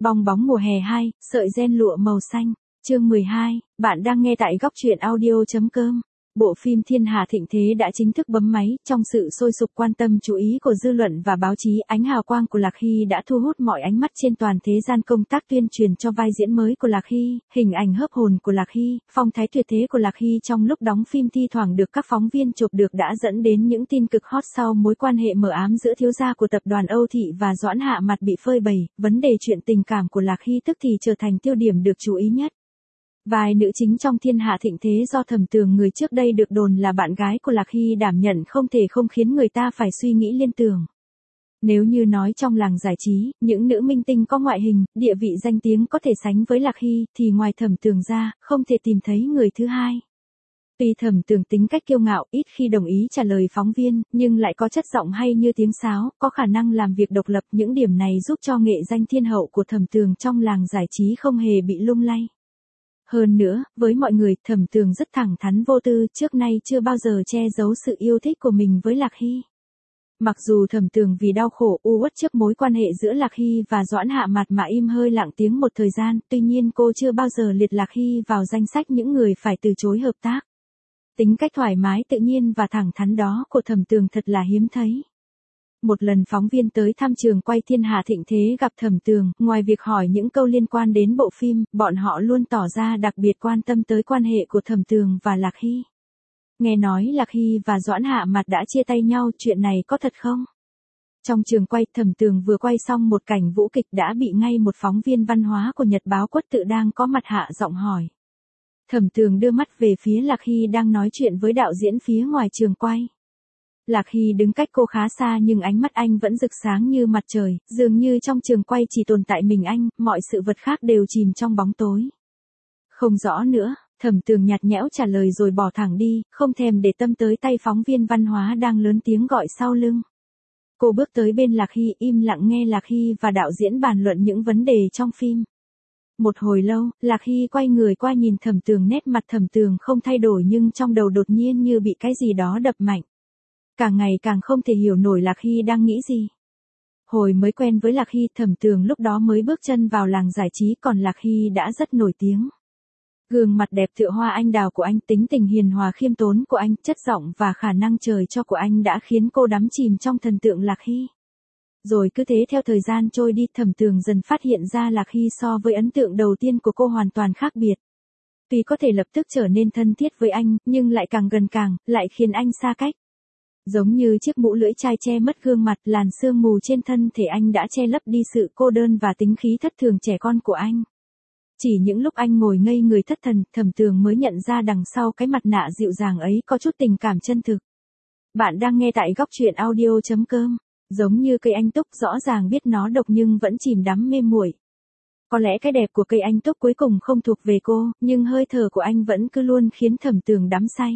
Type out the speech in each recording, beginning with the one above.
Bong bóng mùa hè 2, sợi ren lụa màu xanh. Chương 12, bạn đang nghe tại góc truyện audio.com. Bộ phim Thiên Hà Thịnh Thế đã chính thức bấm máy, trong sự sôi sục quan tâm chú ý của dư luận và báo chí, ánh hào quang của Lạc Hy đã thu hút mọi ánh mắt trên toàn thế gian. Công tác tuyên truyền cho vai diễn mới của Lạc Hy, hình ảnh hớp hồn của Lạc Hy, phong thái tuyệt thế của Lạc Hy trong lúc đóng phim thi thoảng được các phóng viên chụp được đã dẫn đến những tin cực hot sau mối quan hệ mờ ám giữa thiếu gia của tập đoàn Âu Thị và Doãn Hạ Mặt bị phơi bày, vấn đề chuyện tình cảm của Lạc Hy tức thì trở thành tiêu điểm được chú ý nhất. Vai nữ chính trong Thiên Hạ Thịnh Thế do Thẩm Tường, người trước đây được đồn là bạn gái của Lạc Hy, đảm nhận không thể không khiến người ta phải suy nghĩ liên tưởng. Nếu như nói trong làng giải trí, những nữ minh tinh có ngoại hình, địa vị danh tiếng có thể sánh với Lạc Hy, thì ngoài Thẩm Tường ra, không thể tìm thấy người thứ hai. Tuy Thẩm Tường tính cách kiêu ngạo, ít khi đồng ý trả lời phóng viên, nhưng lại có chất giọng hay như tiếng sáo, có khả năng làm việc độc lập. Những điểm này giúp cho nghệ danh thiên hậu của Thẩm Tường trong làng giải trí không hề bị lung lay. Hơn nữa, với mọi người, Thẩm Tường rất thẳng thắn vô tư, trước nay chưa bao giờ che giấu sự yêu thích của mình với Lạc Hy. Mặc dù Thẩm Tường vì đau khổ u uất trước mối quan hệ giữa Lạc Hy và Doãn Hạ Mặt mà im hơi lặng tiếng một thời gian, tuy nhiên cô chưa bao giờ liệt Lạc Hy vào danh sách những người phải từ chối hợp tác. Tính cách thoải mái tự nhiên và thẳng thắn đó của Thẩm Tường thật là hiếm thấy. Một lần phóng viên tới thăm trường quay Thiên Hà Thịnh Thế gặp Thẩm Tường, ngoài việc hỏi những câu liên quan đến bộ phim, bọn họ luôn tỏ ra đặc biệt quan tâm tới quan hệ của Thẩm Tường và Lạc Hy. Nghe nói Lạc Hy và Doãn Hạ Mặt đã chia tay nhau, chuyện này có thật không? Trong trường quay, Thẩm Tường vừa quay xong một cảnh vũ kịch đã bị ngay một phóng viên văn hóa của Nhật báo Quất Tự đang có mặt hạ giọng hỏi. Thẩm Tường đưa mắt về phía Lạc Hy đang nói chuyện với đạo diễn phía ngoài trường quay. Lạc Hy đứng cách cô khá xa nhưng ánh mắt anh vẫn rực sáng như mặt trời, dường như trong trường quay chỉ tồn tại mình anh, mọi sự vật khác đều chìm trong bóng tối. Không rõ nữa, Thẩm Tường nhạt nhẽo trả lời rồi bỏ thẳng đi, không thèm để tâm tới tay phóng viên văn hóa đang lớn tiếng gọi sau lưng. Cô bước tới bên Lạc Hy, im lặng nghe Lạc Hy và đạo diễn bàn luận những vấn đề trong phim. Một hồi lâu, Lạc Hy quay người qua nhìn Thẩm Tường, nét mặt Thẩm Tường không thay đổi nhưng trong đầu đột nhiên như bị cái gì đó đập mạnh. Càng ngày càng không thể hiểu nổi Lạc Hy đang nghĩ gì. Hồi mới quen với Lạc Hy, Thẩm Tường lúc đó mới bước chân vào làng giải trí, còn Lạc Hy đã rất nổi tiếng. Gương mặt đẹp tựa hoa anh đào của anh, tính tình hiền hòa khiêm tốn của anh, chất giọng và khả năng trời cho của anh đã khiến cô đắm chìm trong thần tượng Lạc Hy. Rồi cứ thế theo thời gian trôi đi, Thẩm Tường dần phát hiện ra Lạc Hy so với ấn tượng đầu tiên của cô hoàn toàn khác biệt. Tuy có thể lập tức trở nên thân thiết với anh, nhưng lại càng gần lại khiến anh xa cách. Giống như chiếc mũ lưỡi chai che mất gương mặt, làn sương mù trên thân thể anh đã che lấp đi sự cô đơn và tính khí thất thường trẻ con của anh. Chỉ những lúc anh ngồi ngây người thất thần, Thẩm Tường mới nhận ra đằng sau cái mặt nạ dịu dàng ấy có chút tình cảm chân thực. Bạn đang nghe tại góc truyện audio.com. Giống như cây anh túc, rõ ràng biết nó độc nhưng vẫn chìm đắm mê muội. Có lẽ cái đẹp của cây anh túc cuối cùng không thuộc về cô, nhưng hơi thở của anh vẫn cứ luôn khiến Thẩm Tường đắm say.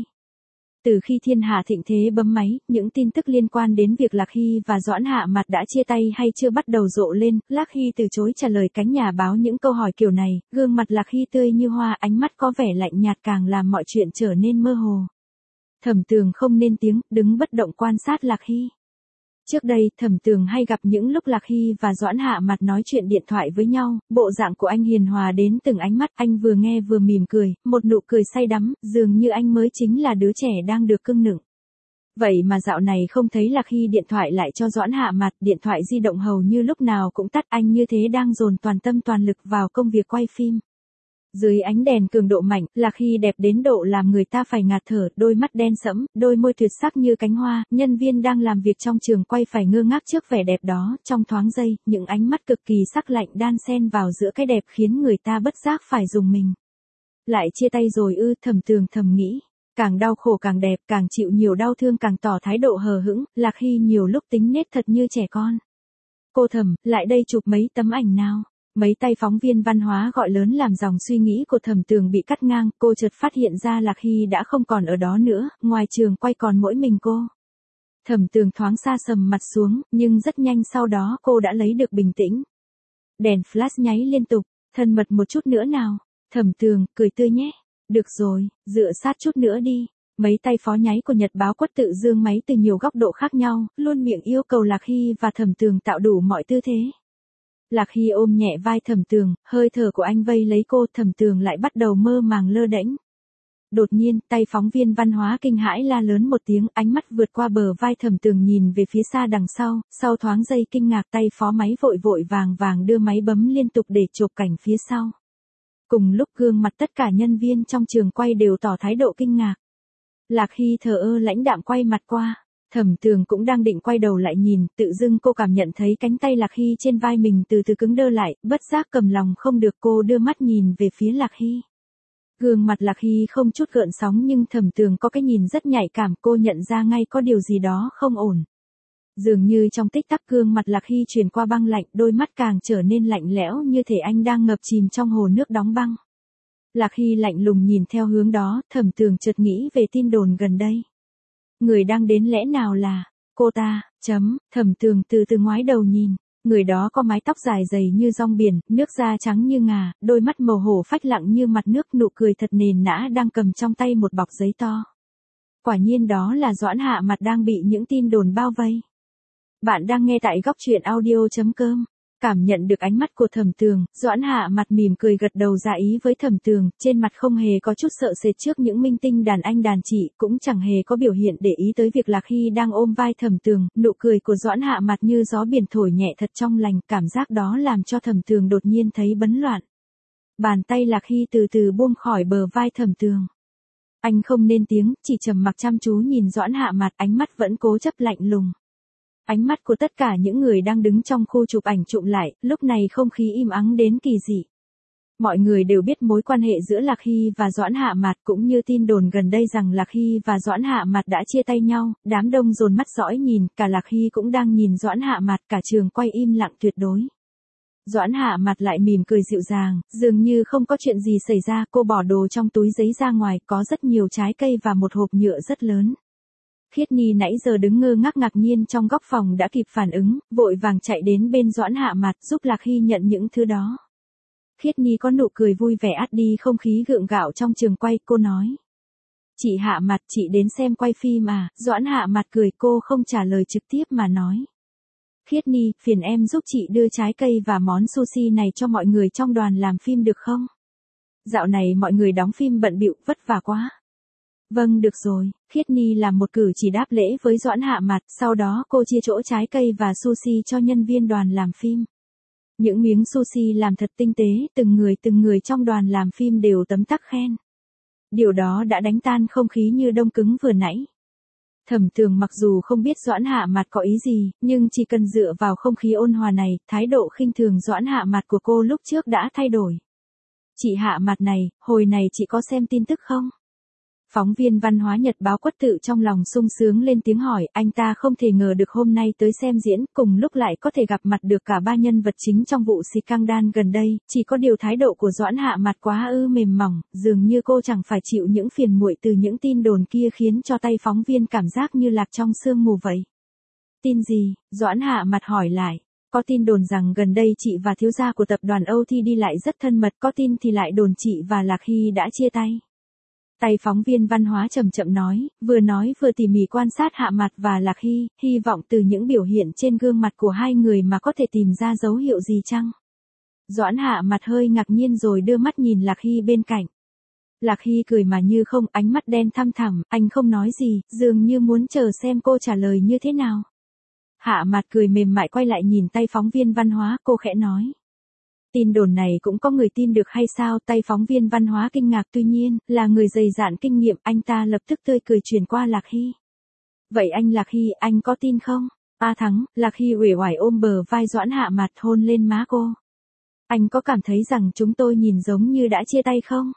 Từ khi Thiên Hà Thịnh Thế bấm máy, những tin tức liên quan đến việc Lạc Hy và Doãn Hạ Mặt đã chia tay hay chưa bắt đầu rộ lên. Lạc Hy từ chối trả lời cánh nhà báo những câu hỏi kiểu này, gương mặt Lạc Hy tươi như hoa, ánh mắt có vẻ lạnh nhạt càng làm mọi chuyện trở nên mơ hồ. Thẩm Tường không lên tiếng, đứng bất động quan sát Lạc Hy. Trước đây, Thẩm Tường hay gặp những lúc Lạc Hy và Doãn Hạ Mặt nói chuyện điện thoại với nhau, bộ dạng của anh hiền hòa đến từng ánh mắt, anh vừa nghe vừa mỉm cười, một nụ cười say đắm, dường như anh mới chính là đứa trẻ đang được cưng nựng. Vậy mà dạo này không thấy Lạc Hy điện thoại lại cho Doãn Hạ Mặt, điện thoại di động hầu như lúc nào cũng tắt, anh như thế đang dồn toàn tâm toàn lực vào công việc quay phim. Dưới ánh đèn cường độ mạnh, Lạc Hy đẹp đến độ làm người ta phải ngạt thở, đôi mắt đen sẫm, đôi môi tuyệt sắc như cánh hoa, nhân viên đang làm việc trong trường quay phải ngơ ngác trước vẻ đẹp đó, trong thoáng giây, những ánh mắt cực kỳ sắc lạnh đan xen vào giữa cái đẹp khiến người ta bất giác phải rùng mình. Lại chia tay rồi ư? Thẩm Tường thầm nghĩ. Càng đau khổ càng đẹp, càng chịu nhiều đau thương càng tỏ thái độ hờ hững, Lạc Hy nhiều lúc tính nết thật như trẻ con. Cô thầm, lại đây chụp mấy tấm ảnh nào. Mấy tay phóng viên văn hóa gọi lớn làm dòng suy nghĩ của Thẩm Tường bị cắt ngang, cô chợt phát hiện ra Lạc Hy đã không còn ở đó nữa, ngoài trường quay còn mỗi mình cô. Thẩm Tường thoáng xa sầm mặt xuống, nhưng rất nhanh sau đó cô đã lấy được bình tĩnh. Đèn flash nháy liên tục, thân mật một chút nữa nào. Thẩm Tường, cười tươi nhé. Được rồi, dựa sát chút nữa đi. Mấy tay phó nháy của Nhật báo Quất Tự giương máy từ nhiều góc độ khác nhau, luôn miệng yêu cầu Lạc Hy và Thẩm Tường tạo đủ mọi tư thế. Lạc Hy ôm nhẹ vai Thẩm Tường, hơi thở của anh vây lấy cô, Thẩm Tường lại bắt đầu mơ màng lơ đễnh. Đột nhiên, tay phóng viên văn hóa kinh hãi la lớn một tiếng, ánh mắt vượt qua bờ vai Thẩm Tường nhìn về phía xa đằng sau thoáng giây kinh ngạc tay phó máy vội vàng đưa máy bấm liên tục để chụp cảnh phía sau. Cùng lúc gương mặt tất cả nhân viên trong trường quay đều tỏ thái độ kinh ngạc. Lạc Hy thờ ơ lãnh đạm quay mặt qua. Thẩm Tường cũng đang định quay đầu lại nhìn, tự dưng cô cảm nhận thấy cánh tay Lạc Hy trên vai mình từ từ cứng đơ lại, bất giác cầm lòng không được, cô đưa mắt nhìn về phía Lạc Hy. Gương mặt Lạc Hy không chút gợn sóng nhưng Thẩm Tường có cái nhìn rất nhạy cảm, cô nhận ra ngay có điều gì đó không ổn. Dường như trong tích tắc gương mặt Lạc Hy chuyển qua băng lạnh, đôi mắt càng trở nên lạnh lẽo như thể anh đang ngập chìm trong hồ nước đóng băng. Lạc Hy lạnh lùng nhìn theo hướng đó, Thẩm Tường chợt nghĩ về tin đồn gần đây. Người đang đến lẽ nào là cô ta, Thẩm Tường từ từ ngoái đầu nhìn. Người đó có mái tóc dài dày như rong biển, nước da trắng như ngà, đôi mắt màu hổ phách lặng như mặt nước, nụ cười thật nền nã, đang cầm trong tay một bọc giấy to. Quả nhiên đó là Doãn Hạ Mặt đang bị những tin đồn bao vây. Bạn đang nghe tại góc truyện audio.com. Cảm nhận được ánh mắt của Thẩm Tường, Doãn Hạ Mặt mỉm cười gật đầu dạ ý với Thẩm Tường, trên mặt không hề có chút sợ sệt trước những minh tinh đàn anh đàn chị, cũng chẳng hề có biểu hiện để ý tới việc Lạc Hy đang ôm vai Thẩm Tường, nụ cười của Doãn Hạ Mặt như gió biển thổi nhẹ thật trong lành, cảm giác đó làm cho Thẩm Tường đột nhiên thấy bấn loạn. Bàn tay Lạc Hy từ từ buông khỏi bờ vai Thẩm Tường. Anh không lên tiếng, chỉ trầm mặc chăm chú nhìn Doãn Hạ Mặt, ánh mắt vẫn cố chấp lạnh lùng. Ánh mắt của tất cả những người đang đứng trong khu chụp ảnh trụm lại, lúc này không khí im ắng đến kỳ dị. Mọi người đều biết mối quan hệ giữa Lạc Hy và Doãn Hạ Mặt, cũng như tin đồn gần đây rằng Lạc Hy và Doãn Hạ Mặt đã chia tay nhau, đám đông dồn mắt dõi nhìn, cả Lạc Hy cũng đang nhìn Doãn Hạ Mặt, cả trường quay im lặng tuyệt đối. Doãn Hạ Mặt lại mỉm cười dịu dàng, dường như không có chuyện gì xảy ra, cô bỏ đồ trong túi giấy ra ngoài, có rất nhiều trái cây và một hộp nhựa rất lớn. Khiết Nhi nãy giờ đứng ngơ ngác nhiên trong góc phòng đã kịp phản ứng, vội vàng chạy đến bên Doãn Hạ Mặt giúp Lạc Hy nhận những thứ đó. Khiết Nhi có nụ cười vui vẻ át đi không khí gượng gạo trong trường quay, cô nói. Chị Hạ Mặt, chị đến xem quay phim à? Doãn Hạ Mặt cười, cô không trả lời trực tiếp mà nói. Khiết Nhi, phiền em giúp chị đưa trái cây và món sushi này cho mọi người trong đoàn làm phim được không? Dạo này mọi người đóng phim bận bịu, vất vả quá. Vâng, được rồi, Khiết Nhi làm một cử chỉ đáp lễ với Doãn Hạ Mặt, sau đó cô chia chỗ trái cây và sushi cho nhân viên đoàn làm phim. Những miếng sushi làm thật tinh tế, từng người trong đoàn làm phim đều tấm tắc khen. Điều đó đã đánh tan không khí như đông cứng vừa nãy. Thẩm Tường mặc dù không biết Doãn Hạ Mặt có ý gì, nhưng chỉ cần dựa vào không khí ôn hòa này, thái độ khinh thường Doãn Hạ Mặt của cô lúc trước đã thay đổi. Chị Hạ Mặt này, hồi này chị có xem tin tức không? Phóng viên văn hóa Nhật báo Quất Tự trong lòng sung sướng lên tiếng hỏi, anh ta không thể ngờ được hôm nay tới xem diễn, cùng lúc lại có thể gặp mặt được cả ba nhân vật chính trong vụ scandal gần đây, chỉ có điều thái độ của Doãn Hạ Mặt quá mềm mỏng, dường như cô chẳng phải chịu những phiền muội từ những tin đồn kia khiến cho tay phóng viên cảm giác như lạc trong sương mù vậy. Tin gì? Doãn Hạ Mặt hỏi lại. Có tin đồn rằng gần đây chị và thiếu gia của tập đoàn Âu Thi đi lại rất thân mật, có tin thì lại đồn chị và Lạc Hy đã chia tay. Tay phóng viên văn hóa chậm chậm nói vừa tỉ mỉ quan sát Hạ Mặt và Lạc Hy, hy vọng từ những biểu hiện trên gương mặt của hai người mà có thể tìm ra dấu hiệu gì chăng? Doãn Hạ Mặt hơi ngạc nhiên rồi đưa mắt nhìn Lạc Hy bên cạnh. Lạc Hy cười mà như không, ánh mắt đen thăm thẳm, anh không nói gì, dường như muốn chờ xem cô trả lời như thế nào. Hạ Mặt cười mềm mại quay lại nhìn tay phóng viên văn hóa, cô khẽ nói. Tin đồn này cũng có người tin được hay sao? Tay phóng viên văn hóa kinh ngạc, tuy nhiên, là người dày dạn kinh nghiệm, anh ta lập tức tươi cười chuyển qua Lạc Hy. Vậy anh Lạc Hy, anh có tin không? Thắng, Lạc Hy uể oải ôm bờ vai Doãn Hạ Mặt hôn lên má cô. Anh có cảm thấy rằng chúng tôi nhìn giống như đã chia tay không?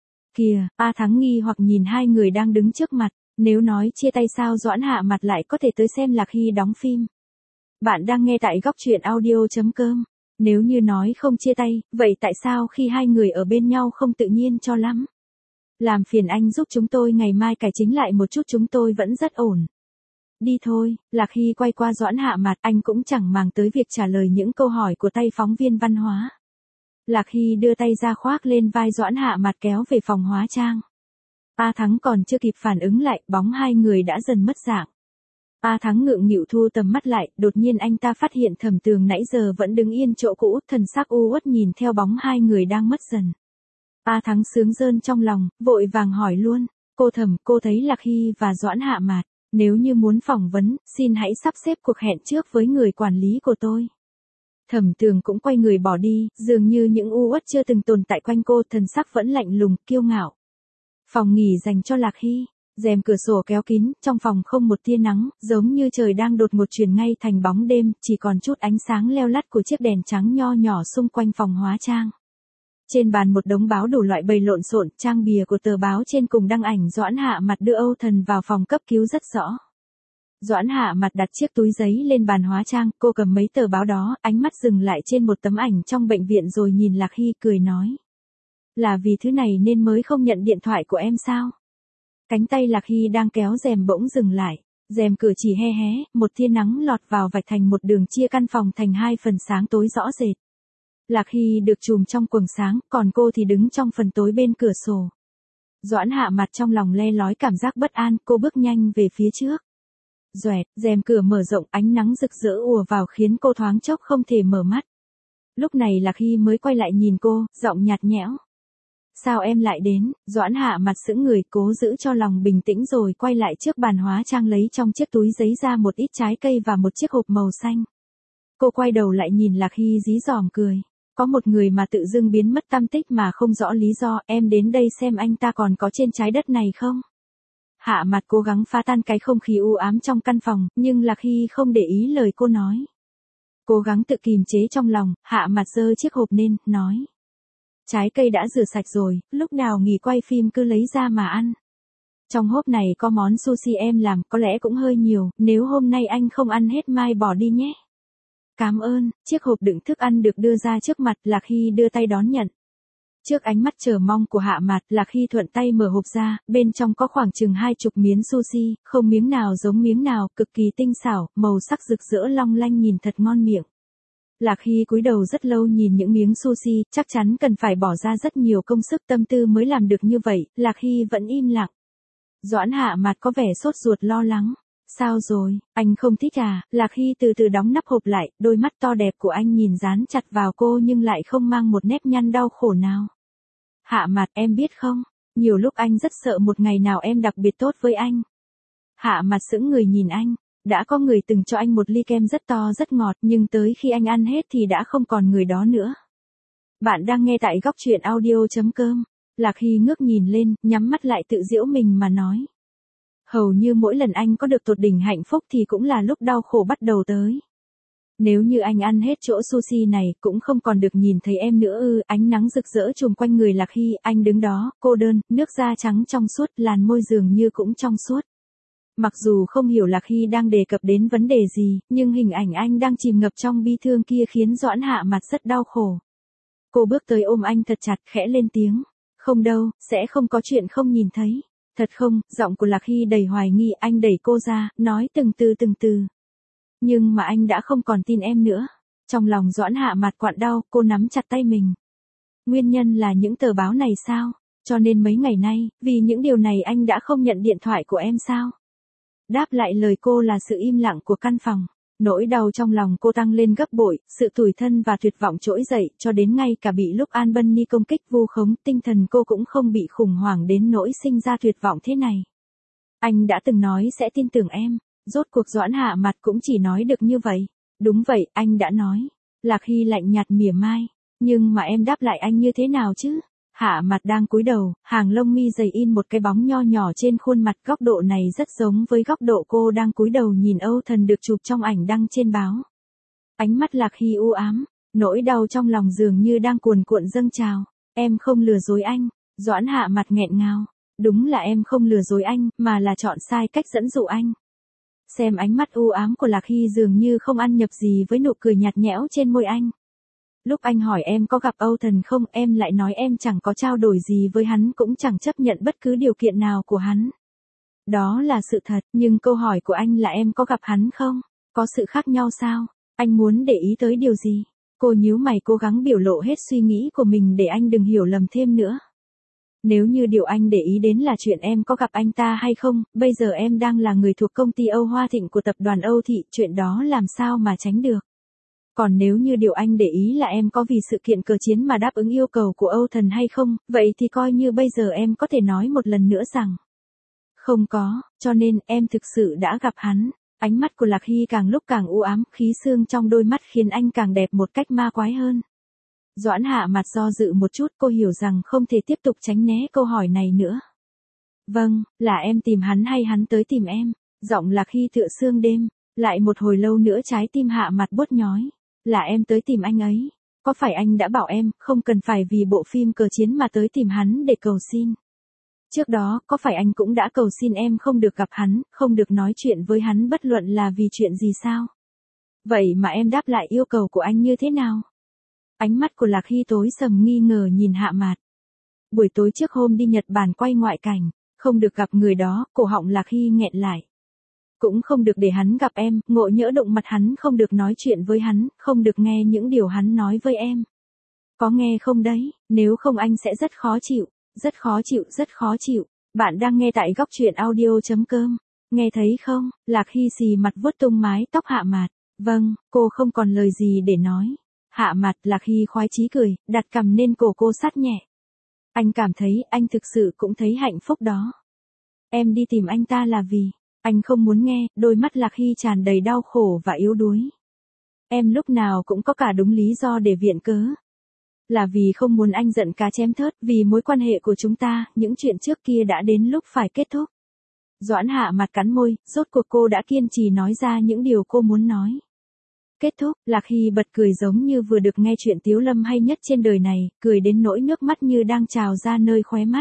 Kìa, Thắng nghi hoặc nhìn hai người đang đứng trước mặt, nếu nói chia tay sao Doãn Hạ Mặt lại có thể tới xem Lạc Hy đóng phim? Bạn đang nghe tại góc truyện audio.com. Nếu như nói không chia tay, vậy tại sao khi hai người ở bên nhau không tự nhiên cho lắm? Làm phiền anh giúp chúng tôi ngày mai cải chính lại một chút, chúng tôi vẫn rất ổn. Đi thôi, Lạc Hy quay qua Doãn Hạ Mặt, anh cũng chẳng màng tới việc trả lời những câu hỏi của tay phóng viên văn hóa. Lạc Hy đưa tay ra khoác lên vai Doãn Hạ Mặt kéo về phòng hóa trang. Thắng còn chưa kịp phản ứng lại, bóng hai người đã dần mất dạng. A Thắng ngượng nghịu thu tầm mắt lại, đột nhiên anh ta phát hiện Thẩm Tường nãy giờ vẫn đứng yên chỗ cũ, thần sắc u uất nhìn theo bóng hai người đang mất dần. A Thắng sướng rơn trong lòng, vội vàng hỏi luôn, cô Thẩm, cô thấy Lạc Hy và Doãn Hạ Mạt, nếu như muốn phỏng vấn, xin hãy sắp xếp cuộc hẹn trước với người quản lý của tôi. Thẩm Tường cũng quay người bỏ đi, dường như những u uất chưa từng tồn tại quanh cô, thần sắc vẫn lạnh lùng, kiêu ngạo. Phòng nghỉ dành cho Lạc Hy, rèm cửa sổ kéo kín, trong phòng không một tia nắng, giống như trời đang đột ngột chuyển ngay thành bóng đêm, chỉ còn chút ánh sáng leo lắt của chiếc đèn trắng nho nhỏ xung quanh phòng hóa trang. Trên bàn một đống báo đủ loại bày lộn xộn, trang bìa của tờ báo trên cùng đăng ảnh Doãn Hạ Mạt đưa Âu Thần vào phòng cấp cứu rất rõ. Doãn Hạ Mạt đặt chiếc túi giấy lên bàn hóa trang, cô cầm mấy tờ báo đó, ánh mắt dừng lại trên một tấm ảnh trong bệnh viện rồi nhìn Lạc Hy cười nói. Là vì thứ này nên mới không nhận điện thoại của em sao? Cánh tay Lạc Hy đang kéo rèm bỗng dừng lại, rèm cửa chỉ hé hé, một tia nắng lọt vào vạch thành một đường chia căn phòng thành hai phần sáng tối rõ rệt. Lạc Hy được trùm trong quầng sáng, còn cô thì đứng trong phần tối bên cửa sổ. Doãn Hạ Mạt trong lòng le lói cảm giác bất an, cô bước nhanh về phía trước. Doẹt, rèm cửa mở rộng, ánh nắng rực rỡ ùa vào khiến cô thoáng chốc không thể mở mắt. Lúc này Lạc Hy mới quay lại nhìn cô, giọng nhạt nhẽo. Sao em lại đến? Doãn Hạ Mạt sững người, cố giữ cho lòng bình tĩnh rồi quay lại trước bàn hóa trang lấy trong chiếc túi giấy ra một ít trái cây và một chiếc hộp màu xanh. Cô quay đầu lại nhìn Lạc Hy dí dỏm cười. Có một người mà tự dưng biến mất tăm tích mà không rõ lý do, em đến đây xem anh ta còn có trên trái đất này không? Hạ Mạt cố gắng phá tan cái không khí u ám trong căn phòng, nhưng Lạc Hy không để ý lời cô nói. Cố gắng tự kìm chế trong lòng, Hạ Mạt giơ chiếc hộp lên, nói. Trái cây đã rửa sạch rồi, lúc nào nghỉ quay phim cứ lấy ra mà ăn. Trong hộp này có món sushi em làm, có lẽ cũng hơi nhiều, nếu hôm nay anh không ăn hết mai bỏ đi nhé. Cảm ơn, chiếc hộp đựng thức ăn được đưa ra trước mặt, Lạc Hy đưa tay đón nhận. Trước ánh mắt chờ mong của Hạ Mạt, Lạc Hy thuận tay mở hộp ra, bên trong có khoảng chừng 20 miếng sushi, không miếng nào giống miếng nào, cực kỳ tinh xảo, màu sắc rực rỡ long lanh nhìn thật ngon miệng. Lạc Hy cúi đầu rất lâu nhìn những miếng sushi, chắc chắn cần phải bỏ ra rất nhiều công sức tâm tư mới làm được như vậy, Lạc Hy vẫn im lặng. Doãn Hạ Mạt có vẻ sốt ruột lo lắng. Sao rồi, anh không thích à? Lạc Hy từ từ đóng nắp hộp lại, đôi mắt to đẹp của anh nhìn dán chặt vào cô nhưng lại không mang một nếp nhăn đau khổ nào. Hạ Mạt, em biết không, nhiều lúc anh rất sợ một ngày nào em đặc biệt tốt với anh. Hạ Mạt sững người nhìn anh, đã có người từng cho anh một ly kem rất to rất ngọt nhưng tới khi anh ăn hết thì đã không còn người đó nữa. Bạn đang nghe tại góc truyện audio.com. Lạc Hy ngước nhìn lên, nhắm mắt lại tự giễu mình mà nói. Hầu như mỗi lần anh có được tột đỉnh hạnh phúc thì cũng là lúc đau khổ bắt đầu tới. Nếu như anh ăn hết chỗ sushi này cũng không còn được nhìn thấy em nữa ư. Ánh nắng rực rỡ trùm quanh người Lạc Hy, anh đứng đó, cô đơn, nước da trắng trong suốt, làn môi dường như cũng trong suốt. Mặc dù không hiểu Lạc Hy đang đề cập đến vấn đề gì, nhưng hình ảnh anh đang chìm ngập trong bi thương kia khiến Doãn Hạ Mạt rất đau khổ. Cô bước tới ôm anh thật chặt, khẽ lên tiếng. Không đâu, sẽ không có chuyện không nhìn thấy. Thật không? Giọng của Lạc Hy đầy hoài nghi, anh đẩy cô ra, nói từng từ. Nhưng mà anh đã không còn tin em nữa. Trong lòng Doãn Hạ Mạt quặn đau, cô nắm chặt tay mình. Nguyên nhân là những tờ báo này sao? Cho nên mấy ngày nay, vì những điều này anh đã không nhận điện thoại của em sao? Đáp lại lời cô là sự im lặng của căn phòng. Nỗi đau trong lòng cô tăng lên gấp bội, sự tủi thân và tuyệt vọng trỗi dậy, cho đến ngay cả bị lúc An Bunny công kích vu khống, tinh thần cô cũng không bị khủng hoảng đến nỗi sinh ra tuyệt vọng thế này. Anh đã từng nói sẽ tin tưởng em, rốt cuộc Doãn Hạ Mạt cũng chỉ nói được như vậy. Đúng vậy, anh đã nói. Lạc Hy lạnh nhạt mỉa mai. Nhưng mà em đáp lại anh như thế nào chứ? Hạ Mạt đang cúi đầu, hàng lông mi dày in một cái bóng nho nhỏ trên khuôn mặt, góc độ này rất giống với góc độ cô đang cúi đầu nhìn Âu Thần được chụp trong ảnh đăng trên báo. Ánh mắt Lạc Hy u ám, nỗi đau trong lòng dường như đang cuồn cuộn dâng trào. Em không lừa dối anh. Doãn Hạ Mạt nghẹn ngào. Đúng là em không lừa dối anh, mà là chọn sai cách dẫn dụ anh. Xem ánh mắt u ám của Lạc Hy dường như không ăn nhập gì với nụ cười nhạt nhẽo trên môi anh. Lúc anh hỏi em có gặp Âu Thần không, em lại nói em chẳng có trao đổi gì với hắn, cũng chẳng chấp nhận bất cứ điều kiện nào của hắn. Đó là sự thật, nhưng câu hỏi của anh là em có gặp hắn không? Có sự khác nhau sao? Anh muốn để ý tới điều gì? Cô nhíu mày cố gắng biểu lộ hết suy nghĩ của mình để anh đừng hiểu lầm thêm nữa. Nếu như điều anh để ý đến là chuyện em có gặp anh ta hay không, bây giờ em đang là người thuộc công ty Âu Hoa Thịnh của tập đoàn Âu Thị, chuyện đó làm sao mà tránh được. Còn nếu như điều anh để ý là em có vì sự kiện cờ chiến mà đáp ứng yêu cầu của Âu Thần hay không, vậy thì coi như bây giờ em có thể nói một lần nữa rằng không có, cho nên em thực sự đã gặp hắn. Ánh mắt của Lạc Hy càng lúc càng u ám, khí xương trong đôi mắt khiến anh càng đẹp một cách ma quái hơn. Doãn Hạ mặt do dự một chút, cô hiểu rằng không thể tiếp tục tránh né câu hỏi này nữa. Vâng, là em tìm hắn hay hắn tới tìm em? Giọng Lạc Hy tựa sương đêm. Lại một hồi lâu nữa trái tim Hạ mặt buốt nhói. Là em tới tìm anh ấy. Có phải anh đã bảo em không cần phải vì bộ phim cờ chiến mà tới tìm hắn để cầu xin? Trước đó, có phải anh cũng đã cầu xin em không được gặp hắn, không được nói chuyện với hắn bất luận là vì chuyện gì sao? Vậy mà em đáp lại yêu cầu của anh như thế nào? Ánh mắt của Lạc Hy tối sầm nghi ngờ nhìn Hạ Mạt. Buổi tối trước hôm đi Nhật Bản quay ngoại cảnh, không được gặp người đó, cổ họng Lạc Hy nghẹn lại. Cũng không được để hắn gặp em, ngộ nhỡ đụng mặt hắn, không được nói chuyện với hắn, không được nghe những điều hắn nói với em. Có nghe không đấy, nếu không anh sẽ rất khó chịu, rất khó chịu, rất khó chịu. Bạn đang nghe tại góc truyện audio.com. Nghe thấy không? Lạc Hy xì mặt vuốt tung mái tóc Hạ Mạt. Vâng, cô không còn lời gì để nói. Hạ Mặt, Lạc Hy khoái chí cười, đặt cằm lên cổ cô sát nhẹ. Anh cảm thấy, anh thực sự cũng thấy hạnh phúc đó. Em đi tìm anh ta là vì, anh không muốn nghe, đôi mắt Lạc Hy tràn đầy đau khổ và yếu đuối. Em lúc nào cũng có cả đúng lý do để viện cớ. Là vì không muốn anh giận cá chém thớt, vì mối quan hệ của chúng ta, những chuyện trước kia đã đến lúc phải kết thúc. Doãn Hạ Mặt cắn môi, rốt cuộc cô đã kiên trì nói ra những điều cô muốn nói. Kết thúc, Lạc Hy bật cười giống như vừa được nghe chuyện Tiếu Lâm hay nhất trên đời này, cười đến nỗi nước mắt như đang trào ra nơi khóe mắt.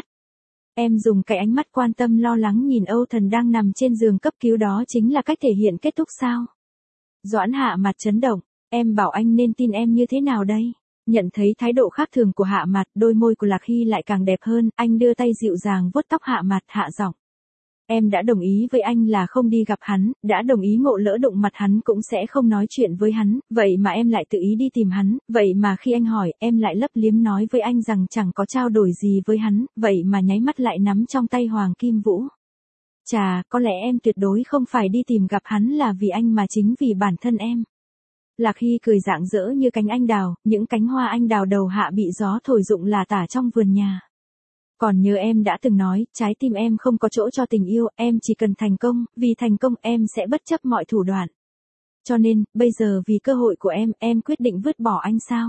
Em dùng cái ánh mắt quan tâm lo lắng nhìn Âu Thần đang nằm trên giường cấp cứu, đó chính là cách thể hiện kết thúc sao? Doãn Hạ Mặt chấn động, em bảo anh nên tin em như thế nào đây? Nhận thấy thái độ khác thường của Hạ Mặt, đôi môi của Lạc Hy lại càng đẹp hơn, anh đưa tay dịu dàng vuốt tóc Hạ Mặt, hạ giọng. Em đã đồng ý với anh là không đi gặp hắn, đã đồng ý ngộ lỡ đụng mặt hắn cũng sẽ không nói chuyện với hắn, vậy mà em lại tự ý đi tìm hắn, vậy mà khi anh hỏi, em lại lấp liếm nói với anh rằng chẳng có trao đổi gì với hắn, vậy mà nháy mắt lại nắm trong tay Hoàng Kim Vũ. Chà, có lẽ em tuyệt đối không phải đi tìm gặp hắn là vì anh mà chính vì bản thân em. Lạc Hy cười rạng rỡ như cánh anh đào, những cánh hoa anh đào đầu hạ bị gió thổi rụng lả tả trong vườn nhà. Còn nhớ em đã từng nói, trái tim em không có chỗ cho tình yêu, em chỉ cần thành công, vì thành công em sẽ bất chấp mọi thủ đoạn. Cho nên, bây giờ vì cơ hội của em quyết định vứt bỏ anh sao?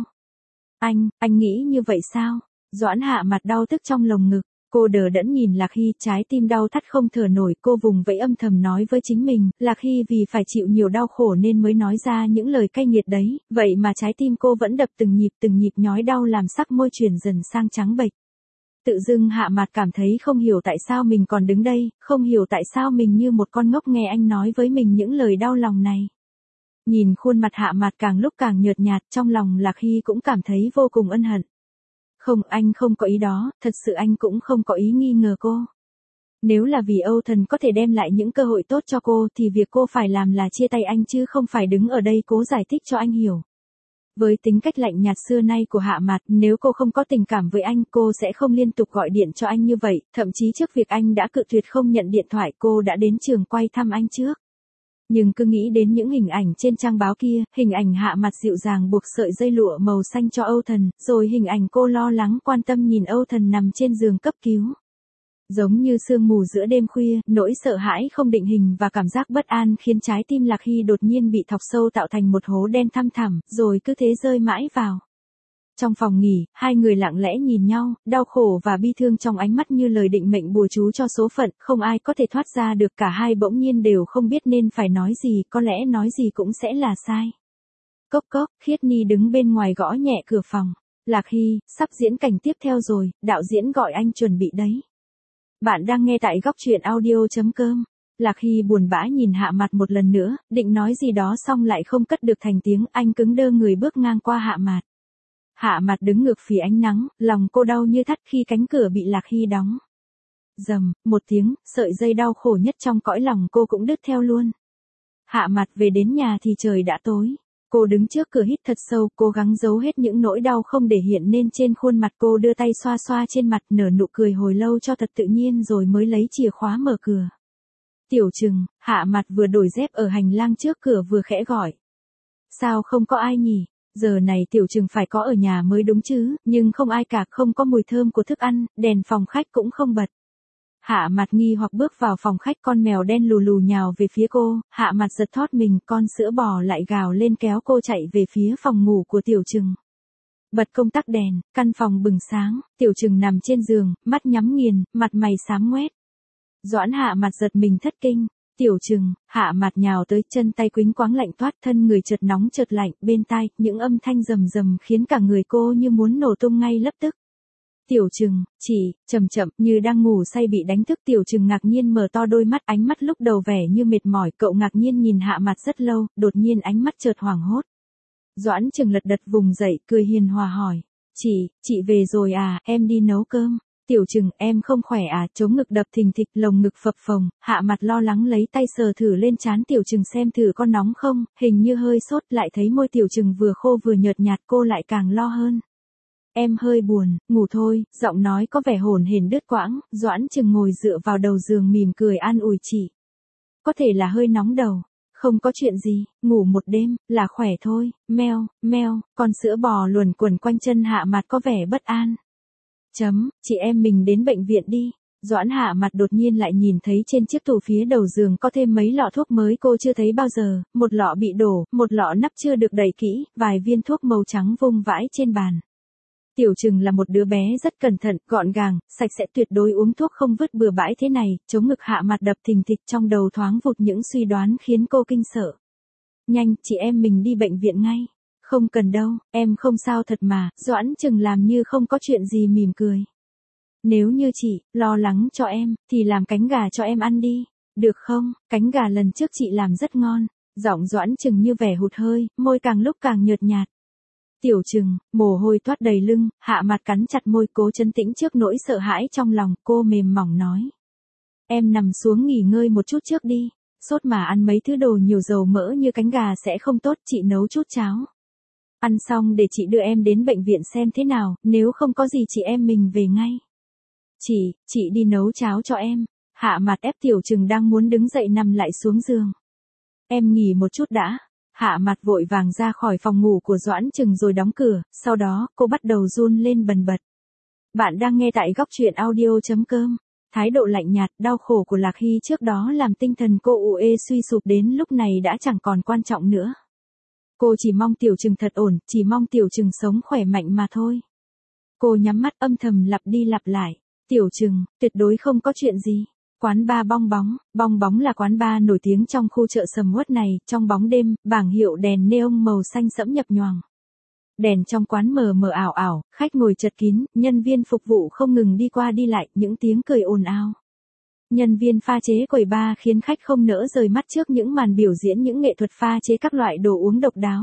Anh nghĩ như vậy sao? Doãn Hạ Mặt đau tức trong lồng ngực, cô đờ đẫn nhìn Lạc Hy, trái tim đau thắt không thở nổi, cô vùng vẫy âm thầm nói với chính mình, Lạc Hy vì phải chịu nhiều đau khổ nên mới nói ra những lời cay nghiệt đấy, vậy mà trái tim cô vẫn đập từng nhịp nhói đau làm sắc môi chuyển dần sang trắng bệch. Tự dưng Hạ Mặt cảm thấy không hiểu tại sao mình còn đứng đây, không hiểu tại sao mình như một con ngốc nghe anh nói với mình những lời đau lòng này. Nhìn khuôn mặt Hạ Mặt càng lúc càng nhợt nhạt, trong lòng Lạc Hy cũng cảm thấy vô cùng ân hận. Không, anh không có ý đó, thật sự anh cũng không có ý nghi ngờ cô. Nếu là vì Âu Thần có thể đem lại những cơ hội tốt cho cô thì việc cô phải làm là chia tay anh chứ không phải đứng ở đây cố giải thích cho anh hiểu. Với tính cách lạnh nhạt xưa nay của Hạ Mặt, nếu cô không có tình cảm với anh, cô sẽ không liên tục gọi điện cho anh như vậy, thậm chí trước việc anh đã cự tuyệt không nhận điện thoại, cô đã đến trường quay thăm anh trước. Nhưng cứ nghĩ đến những hình ảnh trên trang báo kia, hình ảnh Hạ Mặt dịu dàng buộc sợi dây lụa màu xanh cho Âu Thần, rồi hình ảnh cô lo lắng quan tâm nhìn Âu Thần nằm trên giường cấp cứu. Giống như sương mù giữa đêm khuya, nỗi sợ hãi không định hình và cảm giác bất an khiến trái tim Lạc Hy đột nhiên bị thọc sâu tạo thành một hố đen thăm thẳm, rồi cứ thế rơi mãi vào. Trong phòng nghỉ, hai người lặng lẽ nhìn nhau, đau khổ và bi thương trong ánh mắt như lời định mệnh bùa chú cho số phận, không ai có thể thoát ra được, cả hai bỗng nhiên đều không biết nên phải nói gì, có lẽ nói gì cũng sẽ là sai. Cốc cốc, Khiết Nhi đứng bên ngoài gõ nhẹ cửa phòng. Lạc Hy, sắp diễn cảnh tiếp theo rồi, đạo diễn gọi anh chuẩn bị đấy. Bạn đang nghe tại góc truyện audio.com. Lạc Hy buồn bã nhìn Hạ Mặt một lần nữa, định nói gì đó xong lại không cất được thành tiếng, anh cứng đơ người bước ngang qua Hạ Mặt. Hạ Mặt đứng ngược phía ánh nắng, lòng cô đau như thắt khi cánh cửa bị Lạc Hy đóng. Rầm, một tiếng, sợi dây đau khổ nhất trong cõi lòng cô cũng đứt theo luôn. Hạ Mặt về đến nhà thì trời đã tối. Cô đứng trước cửa hít thật sâu, cố gắng giấu hết những nỗi đau không để hiện lên trên khuôn mặt. Cô đưa tay xoa xoa trên mặt, nở nụ cười hồi lâu cho thật tự nhiên rồi mới lấy chìa khóa mở cửa. Tiểu Trừng, Hạ Mặt vừa đổi dép ở hành lang trước cửa vừa khẽ gọi. Sao không có ai nhỉ? Giờ này Tiểu Trừng phải có ở nhà mới đúng chứ, nhưng không ai cả, không có mùi thơm của thức ăn, đèn phòng khách cũng không bật. Hạ Mặt nghi hoặc bước vào phòng khách, con mèo đen lù lù nhào về phía cô. Hạ Mặt giật thót mình, con sữa bò lại gào lên kéo cô chạy về phía phòng ngủ của Tiểu Trừng. Bật công tắc đèn, căn phòng bừng sáng, Tiểu Trừng nằm trên giường, mắt nhắm nghiền, mặt mày xám ngoét. Doãn Hạ Mặt giật mình thất kinh. Tiểu Trừng, Hạ Mặt nhào tới, chân tay quĩnh quáng lạnh toát, thân người chợt nóng chợt lạnh, bên tai những âm thanh rầm rầm khiến cả người cô như muốn nổ tung ngay lập tức. Tiểu Trừng, chị, chậm chậm, như đang ngủ say bị đánh thức. Tiểu Trừng ngạc nhiên mở to đôi mắt, ánh mắt lúc đầu vẻ như mệt mỏi. Cậu ngạc nhiên nhìn Hạ Mặt rất lâu, đột nhiên ánh mắt chợt hoảng hốt. Doãn Trừng lật đật vùng dậy, cười hiền hòa hỏi. Chị về rồi à, em đi nấu cơm. Tiểu Trừng, em không khỏe à, chống ngực đập thình thịch, lồng ngực phập phồng. Hạ Mặt lo lắng lấy tay sờ thử lên trán Tiểu Trừng xem thử có nóng không, hình như hơi sốt. Lại thấy môi Tiểu Trừng vừa khô vừa nhợt nhạt, cô lại càng lo hơn. Em hơi buồn, ngủ thôi. Giọng nói có vẻ hổn hển đứt quãng. Doãn Trừng ngồi dựa vào đầu giường mỉm cười an ủi chị. Có thể là hơi nóng đầu. Không có chuyện gì, ngủ một đêm, là khỏe thôi. Meo, meo, con sữa bò luồn quẩn quanh chân Hạ Mặt có vẻ bất an. Chị em mình đến bệnh viện đi. Doãn Hạ Mặt đột nhiên lại nhìn thấy trên chiếc tủ phía đầu giường có thêm mấy lọ thuốc mới cô chưa thấy bao giờ. Một lọ bị đổ, một lọ nắp chưa được đậy kỹ, vài viên thuốc màu trắng vung vãi trên bàn. Tiểu Trừng là một đứa bé rất cẩn thận, gọn gàng, sạch sẽ, tuyệt đối uống thuốc không vứt bừa bãi thế này. Chống ngực Hạ Mặt đập thình thịch, trong đầu thoáng vụt những suy đoán khiến cô kinh sợ. Nhanh, chị em mình đi bệnh viện ngay. Không cần đâu, em không sao thật mà. Doãn Trừng làm như không có chuyện gì mỉm cười. Nếu như chị lo lắng cho em, thì làm cánh gà cho em ăn đi. Được không? Cánh gà lần trước chị làm rất ngon. Giọng Doãn Trừng như vẻ hụt hơi, môi càng lúc càng nhợt nhạt. Tiểu Trừng, mồ hôi toát đầy lưng. Hạ Mặt cắn chặt môi, cố trấn tĩnh trước nỗi sợ hãi trong lòng. Cô mềm mỏng nói. Em nằm xuống nghỉ ngơi một chút trước đi. Sốt mà ăn mấy thứ đồ nhiều dầu mỡ như cánh gà sẽ không tốt, chị nấu chút cháo. Ăn xong để chị đưa em đến bệnh viện xem thế nào, nếu không có gì chị em mình về ngay. Chị đi nấu cháo cho em. Hạ Mặt ép Tiểu Trừng đang muốn đứng dậy nằm lại xuống giường. Em nghỉ một chút đã. Hạ Mặt vội vàng ra khỏi phòng ngủ của Doãn Trừng rồi đóng cửa, sau đó cô bắt đầu run lên bần bật. Bạn đang nghe tại góc truyện audio.com. Thái độ lạnh nhạt, đau khổ của Lạc Hy trước đó làm tinh thần cô uể suy sụp đến lúc này đã chẳng còn quan trọng nữa. Cô chỉ mong Tiểu Trừng thật ổn, chỉ mong Tiểu Trừng sống khỏe mạnh mà thôi. Cô nhắm mắt âm thầm lặp đi lặp lại. Tiểu Trừng, tuyệt đối không có chuyện gì. Quán bar Bong Bóng là quán bar nổi tiếng trong khu chợ sầm uất này. Trong bóng đêm, bảng hiệu đèn neon màu xanh sẫm nhập nhoàng. Đèn trong quán mờ mờ ảo ảo, khách ngồi chật kín, nhân viên phục vụ không ngừng đi qua đi lại, những tiếng cười ồn ào. Nhân viên pha chế quầy bar khiến khách không nỡ rời mắt trước những màn biểu diễn những nghệ thuật pha chế các loại đồ uống độc đáo.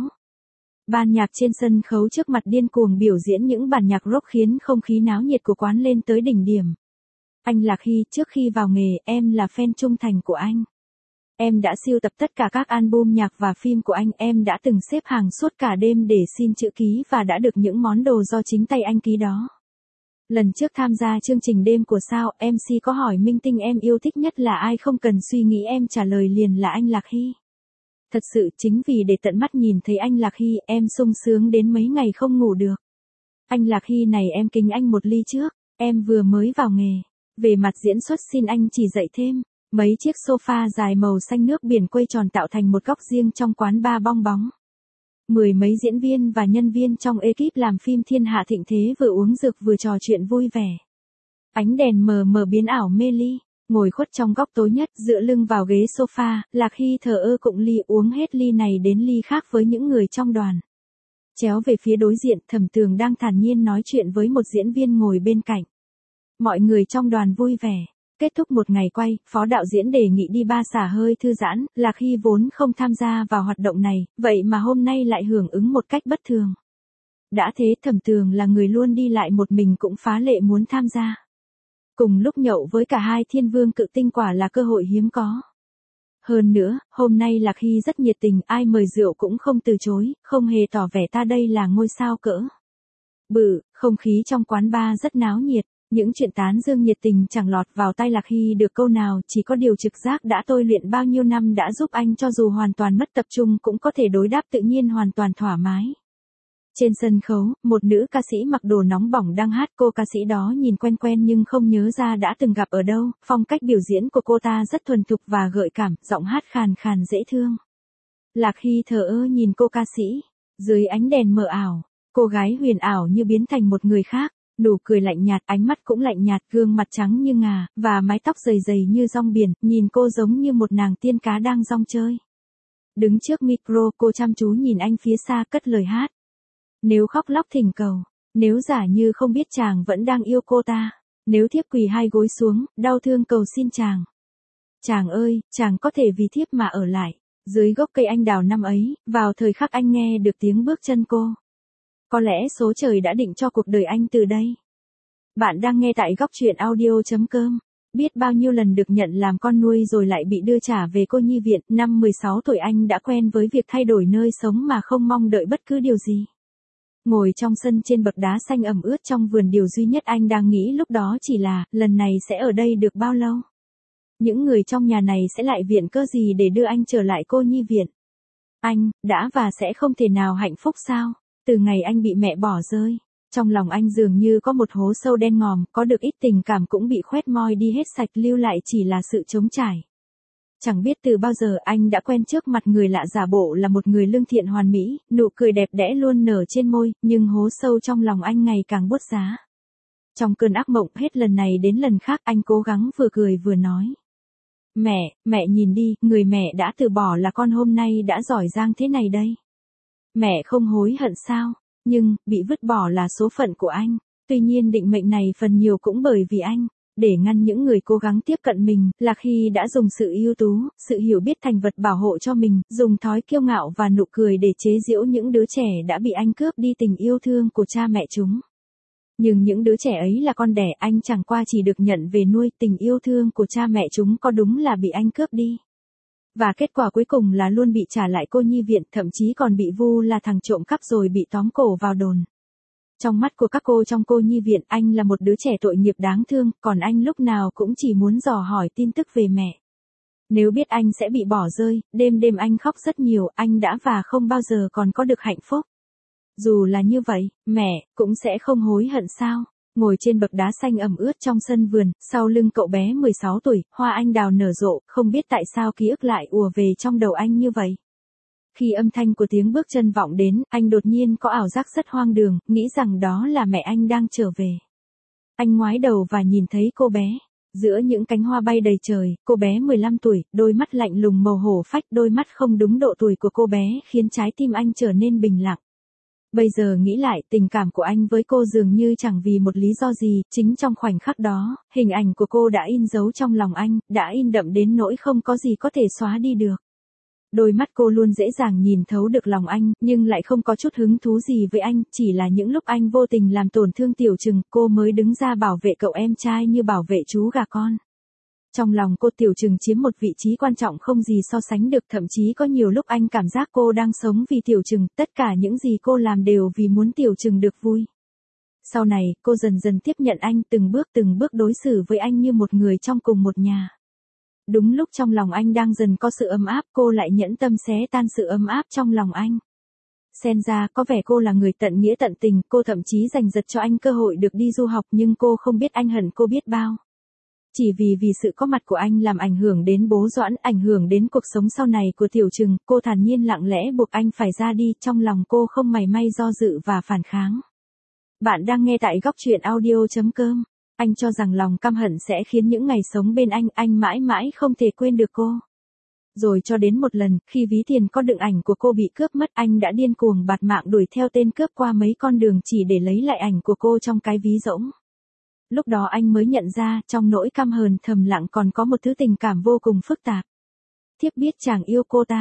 Ban nhạc trên sân khấu trước mặt điên cuồng biểu diễn những bản nhạc rock khiến không khí náo nhiệt của quán lên tới đỉnh điểm. Anh Lạc Hy, trước khi vào nghề, em là fan trung thành của anh. Em đã sưu tập tất cả các album nhạc và phim của anh, em đã từng xếp hàng suốt cả đêm để xin chữ ký và đã được những món đồ do chính tay anh ký đó. Lần trước tham gia chương trình đêm của Sao, MC có hỏi minh tinh em yêu thích nhất là ai, không cần suy nghĩ em trả lời liền là anh Lạc Hy. Thật sự chính vì để tận mắt nhìn thấy anh Lạc Hy, em sung sướng đến mấy ngày không ngủ được. Anh Lạc Hy này em kính anh một ly trước, em vừa mới vào nghề. Về mặt diễn xuất xin anh chỉ dạy thêm. Mấy chiếc sofa dài màu xanh nước biển quay tròn tạo thành một góc riêng trong quán bar Bong Bóng. Mười mấy diễn viên và nhân viên trong ekip làm phim Thiên Hạ Thịnh Thế vừa uống rượu vừa trò chuyện vui vẻ. Ánh đèn mờ mờ biến ảo mê ly. Ngồi khuất trong góc tối nhất, dựa lưng vào ghế sofa, Lạc Hy thờ ơ cụng ly, uống hết ly này đến ly khác với những người trong đoàn. Chéo về phía đối diện, Thẩm Tường đang thản nhiên nói chuyện với một diễn viên ngồi bên cạnh. Mọi người trong đoàn vui vẻ. Kết thúc một ngày quay, phó đạo diễn đề nghị đi bar xả hơi thư giãn. Lạc Hy vốn không tham gia vào hoạt động này, vậy mà hôm nay lại hưởng ứng một cách bất thường. Đã thế Thẩm Tường là người luôn đi lại một mình cũng phá lệ muốn tham gia. Cùng lúc nhậu với cả hai thiên vương cự tinh quả là cơ hội hiếm có. Hơn nữa, hôm nay Lạc Hy rất nhiệt tình, ai mời rượu cũng không từ chối, không hề tỏ vẻ ta đây là ngôi sao cỡ bự, không khí trong quán bar rất náo nhiệt. Những chuyện tán dương nhiệt tình chẳng lọt vào tai Lạc Hy được câu nào, chỉ có điều trực giác đã tôi luyện bao nhiêu năm đã giúp anh cho dù hoàn toàn mất tập trung cũng có thể đối đáp tự nhiên hoàn toàn thoải mái. Trên sân khấu, một nữ ca sĩ mặc đồ nóng bỏng đang hát, cô ca sĩ đó nhìn quen quen nhưng không nhớ ra đã từng gặp ở đâu, phong cách biểu diễn của cô ta rất thuần thục và gợi cảm, giọng hát khàn khàn dễ thương. Lạc Hy thờ ơ nhìn cô ca sĩ, dưới ánh đèn mờ ảo, cô gái huyền ảo như biến thành một người khác. Nụ cười lạnh nhạt, ánh mắt cũng lạnh nhạt, gương mặt trắng như ngà, và mái tóc dày dày như rong biển, nhìn cô giống như một nàng tiên cá đang rong chơi. Đứng trước micro, cô chăm chú nhìn anh phía xa cất lời hát. Nếu khóc lóc thỉnh cầu, nếu giả như không biết chàng vẫn đang yêu cô ta, nếu thiếp quỳ hai gối xuống, đau thương cầu xin chàng. Chàng ơi, chàng có thể vì thiếp mà ở lại, dưới gốc cây anh đào năm ấy, vào thời khắc anh nghe được tiếng bước chân cô. Có lẽ số trời đã định cho cuộc đời anh từ đây. Bạn đang nghe tại góc truyện audio.com. Biết bao nhiêu lần được nhận làm con nuôi rồi lại bị đưa trả về cô nhi viện, năm 16 tuổi anh đã quen với việc thay đổi nơi sống mà không mong đợi bất cứ điều gì. Ngồi trong sân trên bậc đá xanh ẩm ướt trong vườn, điều duy nhất anh đang nghĩ lúc đó chỉ là, lần này sẽ ở đây được bao lâu? Những người trong nhà này sẽ lại viện cớ gì để đưa anh trở lại cô nhi viện? Anh, đã và sẽ không thể nào hạnh phúc sao? Từ ngày anh bị mẹ bỏ rơi, trong lòng anh dường như có một hố sâu đen ngòm, có được ít tình cảm cũng bị khoét moi đi hết sạch, lưu lại chỉ là sự trống trải. Chẳng biết từ bao giờ anh đã quen trước mặt người lạ giả bộ là một người lương thiện hoàn mỹ, nụ cười đẹp đẽ luôn nở trên môi, nhưng hố sâu trong lòng anh ngày càng buốt giá. Trong cơn ác mộng hết lần này đến lần khác anh cố gắng vừa cười vừa nói. Mẹ nhìn đi, người mẹ đã từ bỏ là con hôm nay đã giỏi giang thế này đây. Mẹ không hối hận sao? Nhưng, bị vứt bỏ là số phận của anh. Tuy nhiên định mệnh này phần nhiều cũng bởi vì anh. Để ngăn những người cố gắng tiếp cận mình, Lạc Hy đã dùng sự ưu tú, sự hiểu biết thành vật bảo hộ cho mình, dùng thói kiêu ngạo và nụ cười để chế giễu những đứa trẻ đã bị anh cướp đi tình yêu thương của cha mẹ chúng. Nhưng những đứa trẻ ấy là con đẻ, anh chẳng qua chỉ được nhận về nuôi, tình yêu thương của cha mẹ chúng có đúng là bị anh cướp đi. Và kết quả cuối cùng là luôn bị trả lại cô nhi viện, thậm chí còn bị vu là thằng trộm cắp rồi bị tóm cổ vào đồn. Trong mắt của các cô trong cô nhi viện, anh là một đứa trẻ tội nghiệp đáng thương, còn anh lúc nào cũng chỉ muốn dò hỏi tin tức về mẹ. Nếu biết anh sẽ bị bỏ rơi, đêm đêm anh khóc rất nhiều, anh đã và không bao giờ còn có được hạnh phúc. Dù là như vậy, mẹ cũng sẽ không hối hận sao? Ngồi trên bậc đá xanh ẩm ướt trong sân vườn, sau lưng cậu bé 16 tuổi, hoa anh đào nở rộ, không biết tại sao ký ức lại ùa về trong đầu anh như vậy. Khi âm thanh của tiếng bước chân vọng đến, anh đột nhiên có ảo giác rất hoang đường, nghĩ rằng đó là mẹ anh đang trở về. Anh ngoái đầu và nhìn thấy cô bé. Giữa những cánh hoa bay đầy trời, cô bé 15 tuổi, đôi mắt lạnh lùng màu hổ phách, đôi mắt không đúng độ tuổi của cô bé khiến trái tim anh trở nên bình lặng. Bây giờ nghĩ lại, tình cảm của anh với cô dường như chẳng vì một lý do gì, chính trong khoảnh khắc đó, hình ảnh của cô đã in dấu trong lòng anh, đã in đậm đến nỗi không có gì có thể xóa đi được. Đôi mắt cô luôn dễ dàng nhìn thấu được lòng anh, nhưng lại không có chút hứng thú gì với anh, chỉ là những lúc anh vô tình làm tổn thương Tiểu Trừng, cô mới đứng ra bảo vệ cậu em trai như bảo vệ chú gà con. Trong lòng cô Tiểu Trừng chiếm một vị trí quan trọng không gì so sánh được, thậm chí có nhiều lúc anh cảm giác cô đang sống vì Tiểu Trừng, tất cả những gì cô làm đều vì muốn Tiểu Trừng được vui. Sau này, cô dần dần tiếp nhận anh, từng bước đối xử với anh như một người trong cùng một nhà. Đúng lúc trong lòng anh đang dần có sự ấm áp, cô lại nhẫn tâm xé tan sự ấm áp trong lòng anh. Xem ra, có vẻ cô là người tận nghĩa tận tình, cô thậm chí dành giật cho anh cơ hội được đi du học, nhưng cô không biết anh hận cô biết bao. Chỉ vì sự có mặt của anh làm ảnh hưởng đến bố Doãn, ảnh hưởng đến cuộc sống sau này của Tiểu Trừng, cô thản nhiên lặng lẽ buộc anh phải ra đi, trong lòng cô không mảy may do dự và phản kháng. Bạn đang nghe tại góc truyện audio.com. Anh cho rằng lòng căm hận sẽ khiến những ngày sống bên anh mãi mãi không thể quên được cô. Rồi cho đến một lần, khi ví tiền có đựng ảnh của cô bị cướp mất, anh đã điên cuồng bạt mạng đuổi theo tên cướp qua mấy con đường chỉ để lấy lại ảnh của cô trong cái ví rỗng. Lúc đó anh mới nhận ra, trong nỗi căm hờn thầm lặng còn có một thứ tình cảm vô cùng phức tạp. Thiếp biết chàng yêu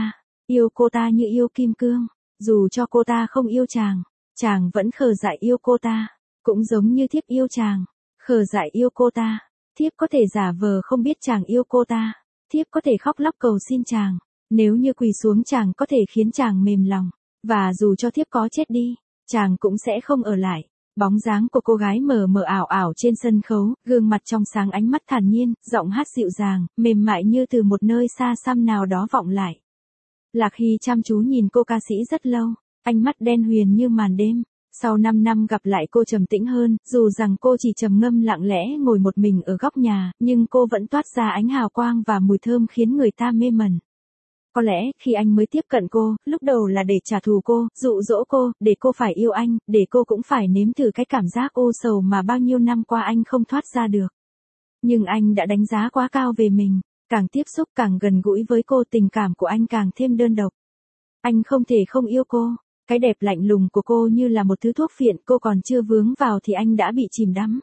cô ta như yêu kim cương, dù cho cô ta không yêu chàng vẫn khờ dại yêu cô ta, cũng giống như thiếp yêu chàng, khờ dại yêu cô ta. Thiếp có thể giả vờ không biết chàng yêu cô ta, thiếp có thể khóc lóc cầu xin chàng, nếu như quỳ xuống chàng có thể khiến chàng mềm lòng, và dù cho thiếp có chết đi, chàng cũng sẽ không ở lại. Bóng dáng của cô gái mờ mờ ảo ảo trên sân khấu, gương mặt trong sáng, ánh mắt thản nhiên, giọng hát dịu dàng, mềm mại như từ một nơi xa xăm nào đó vọng lại. Lạc Hy chăm chú nhìn cô ca sĩ rất lâu, ánh mắt đen huyền như màn đêm. Sau 5 năm gặp lại cô trầm tĩnh hơn, dù rằng cô chỉ trầm ngâm lặng lẽ ngồi một mình ở góc nhà, nhưng cô vẫn toát ra ánh hào quang và mùi thơm khiến người ta mê mẩn. Có lẽ khi anh mới tiếp cận cô, lúc đầu là để trả thù cô, dụ dỗ cô, để cô phải yêu anh, để cô cũng phải nếm thử cái cảm giác u sầu mà bao nhiêu năm qua anh không thoát ra được. Nhưng anh đã đánh giá quá cao về mình, càng tiếp xúc càng gần gũi với cô, tình cảm của anh càng thêm đơn độc. Anh không thể không yêu cô. Cái đẹp lạnh lùng của cô như là một thứ thuốc phiện, cô còn chưa vướng vào thì anh đã bị chìm đắm.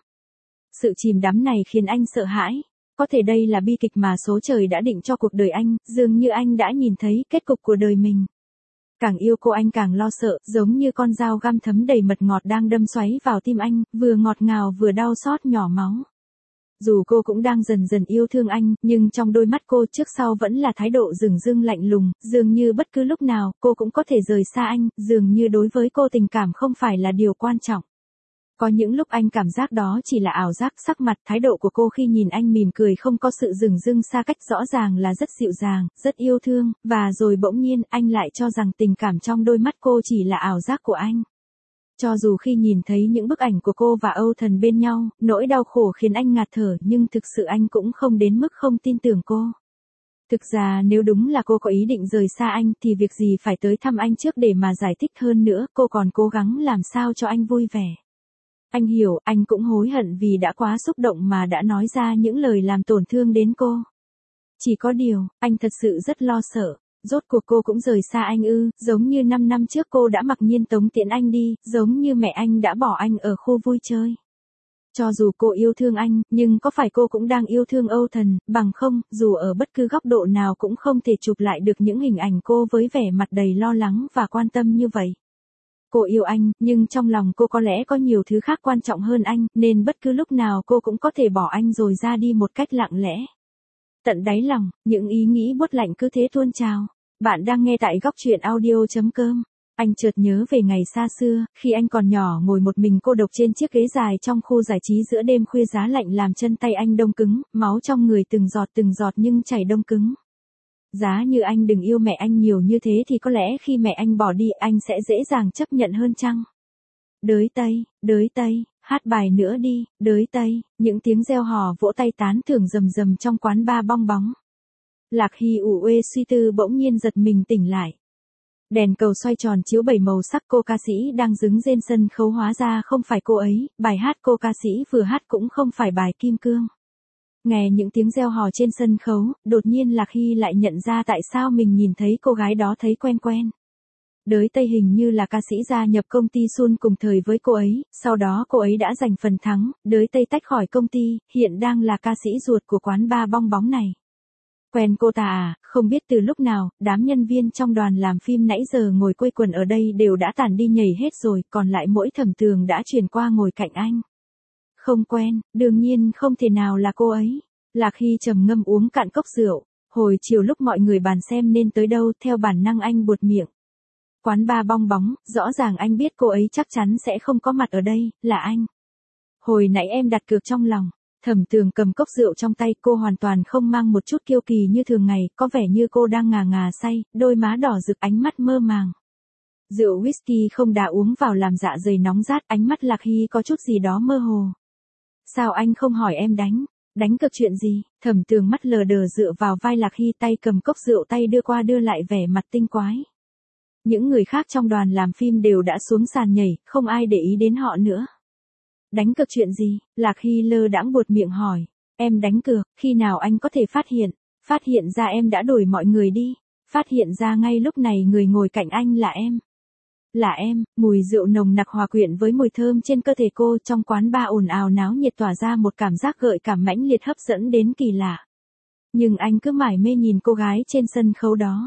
Sự chìm đắm này khiến anh sợ hãi. Có thể đây là bi kịch mà số trời đã định cho cuộc đời anh, dường như anh đã nhìn thấy kết cục của đời mình. Càng yêu cô anh càng lo sợ, giống như con dao găm thấm đầy mật ngọt đang đâm xoáy vào tim anh, vừa ngọt ngào vừa đau xót nhỏ máu. Dù cô cũng đang dần dần yêu thương anh, nhưng trong đôi mắt cô trước sau vẫn là thái độ dửng dưng lạnh lùng, dường như bất cứ lúc nào cô cũng có thể rời xa anh, dường như đối với cô tình cảm không phải là điều quan trọng. Có những lúc anh cảm giác đó chỉ là ảo giác, sắc mặt, thái độ của cô khi nhìn anh mỉm cười không có sự dửng dưng xa cách, rõ ràng là rất dịu dàng, rất yêu thương, và rồi bỗng nhiên anh lại cho rằng tình cảm trong đôi mắt cô chỉ là ảo giác của anh. Cho dù khi nhìn thấy những bức ảnh của cô và Âu Thần bên nhau, nỗi đau khổ khiến anh ngạt thở, nhưng thực sự anh cũng không đến mức không tin tưởng cô. Thực ra nếu đúng là cô có ý định rời xa anh thì việc gì phải tới thăm anh trước để mà giải thích, hơn nữa cô còn cố gắng làm sao cho anh vui vẻ. Anh hiểu, anh cũng hối hận vì đã quá xúc động mà đã nói ra những lời làm tổn thương đến cô. Chỉ có điều, anh thật sự rất lo sợ. Rốt cuộc cô cũng rời xa anh ư, giống như 5 năm trước cô đã mặc nhiên tống tiễn anh đi, giống như mẹ anh đã bỏ anh ở khu vui chơi. Cho dù cô yêu thương anh, nhưng có phải cô cũng đang yêu thương Âu Thần, bằng không, dù ở bất cứ góc độ nào cũng không thể chụp lại được những hình ảnh cô với vẻ mặt đầy lo lắng và quan tâm như vậy. Cô yêu anh, nhưng trong lòng cô có lẽ có nhiều thứ khác quan trọng hơn anh, nên bất cứ lúc nào cô cũng có thể bỏ anh rồi ra đi một cách lặng lẽ. Tận đáy lòng, những ý nghĩ buốt lạnh cứ thế tuôn trào. Bạn đang nghe tại góc truyện audio.com. Anh chợt nhớ về ngày xa xưa, khi anh còn nhỏ ngồi một mình cô độc trên chiếc ghế dài trong khu giải trí giữa đêm khuya, giá lạnh làm chân tay anh đông cứng, máu trong người từng giọt nhưng chảy đông cứng. Giá như anh đừng yêu mẹ anh nhiều như thế thì có lẽ khi mẹ anh bỏ đi anh sẽ dễ dàng chấp nhận hơn chăng? Đới Tây, hát bài nữa đi, đới Tây, những tiếng reo hò vỗ tay tán thưởng rầm rầm trong quán bar bong bóng. Lạc Hy ủ ê suy tư bỗng nhiên giật mình tỉnh lại. Đèn cầu xoay tròn chiếu 7 màu sắc, cô ca sĩ đang đứng trên sân khấu hóa ra không phải cô ấy, bài hát cô ca sĩ vừa hát cũng không phải bài Kim Cương. Nghe những tiếng reo hò trên sân khấu, đột nhiên Lạc Hy lại nhận ra tại sao mình nhìn thấy cô gái đó thấy quen quen. Đới Tây hình như là ca sĩ gia nhập công ty Sun cùng thời với cô ấy, sau đó cô ấy đã giành phần thắng, Đới Tây tách khỏi công ty, hiện đang là ca sĩ ruột của quán bar bong bóng này. Quen cô ta à, không biết từ lúc nào, đám nhân viên trong đoàn làm phim nãy giờ ngồi quây quần ở đây đều đã tản đi nhảy hết rồi, còn lại mỗi Thẩm Tường đã chuyển qua ngồi cạnh anh. Không quen, đương nhiên không thể nào là cô ấy. Lạc Hy trầm ngâm uống cạn cốc rượu, hồi chiều lúc mọi người bàn xem nên tới đâu, theo bản năng anh buột miệng. Quán bar bong bóng, rõ ràng anh biết cô ấy chắc chắn sẽ không có mặt ở đây, là anh. Hồi nãy em đặt cược trong lòng. Thẩm Tường cầm cốc rượu trong tay, cô hoàn toàn không mang một chút kiêu kỳ như thường ngày, có vẻ như cô đang ngà ngà say, đôi má đỏ rực, ánh mắt mơ màng. Rượu whisky không đã uống vào làm dạ dày nóng rát, ánh mắt Lạc Hy có chút gì đó mơ hồ. Sao anh không hỏi em đánh cược chuyện gì? Thẩm Tường mắt lờ đờ dựa vào vai Lạc Hy, tay cầm cốc rượu, tay đưa qua đưa lại, vẻ mặt tinh quái. Những người khác trong đoàn làm phim đều đã xuống sàn nhảy, không ai để ý đến họ nữa. Đánh cược chuyện gì? Lạc Hy lơ đãng buột miệng hỏi. Em đánh cược, khi nào anh có thể phát hiện ra em đã đuổi mọi người đi, phát hiện ra ngay lúc này người ngồi cạnh anh là em. Là em, mùi rượu nồng nặc hòa quyện với mùi thơm trên cơ thể cô, trong quán bar ồn ào náo nhiệt tỏa ra một cảm giác gợi cảm mãnh liệt hấp dẫn đến kỳ lạ. Nhưng anh cứ mải mê nhìn cô gái trên sân khấu đó.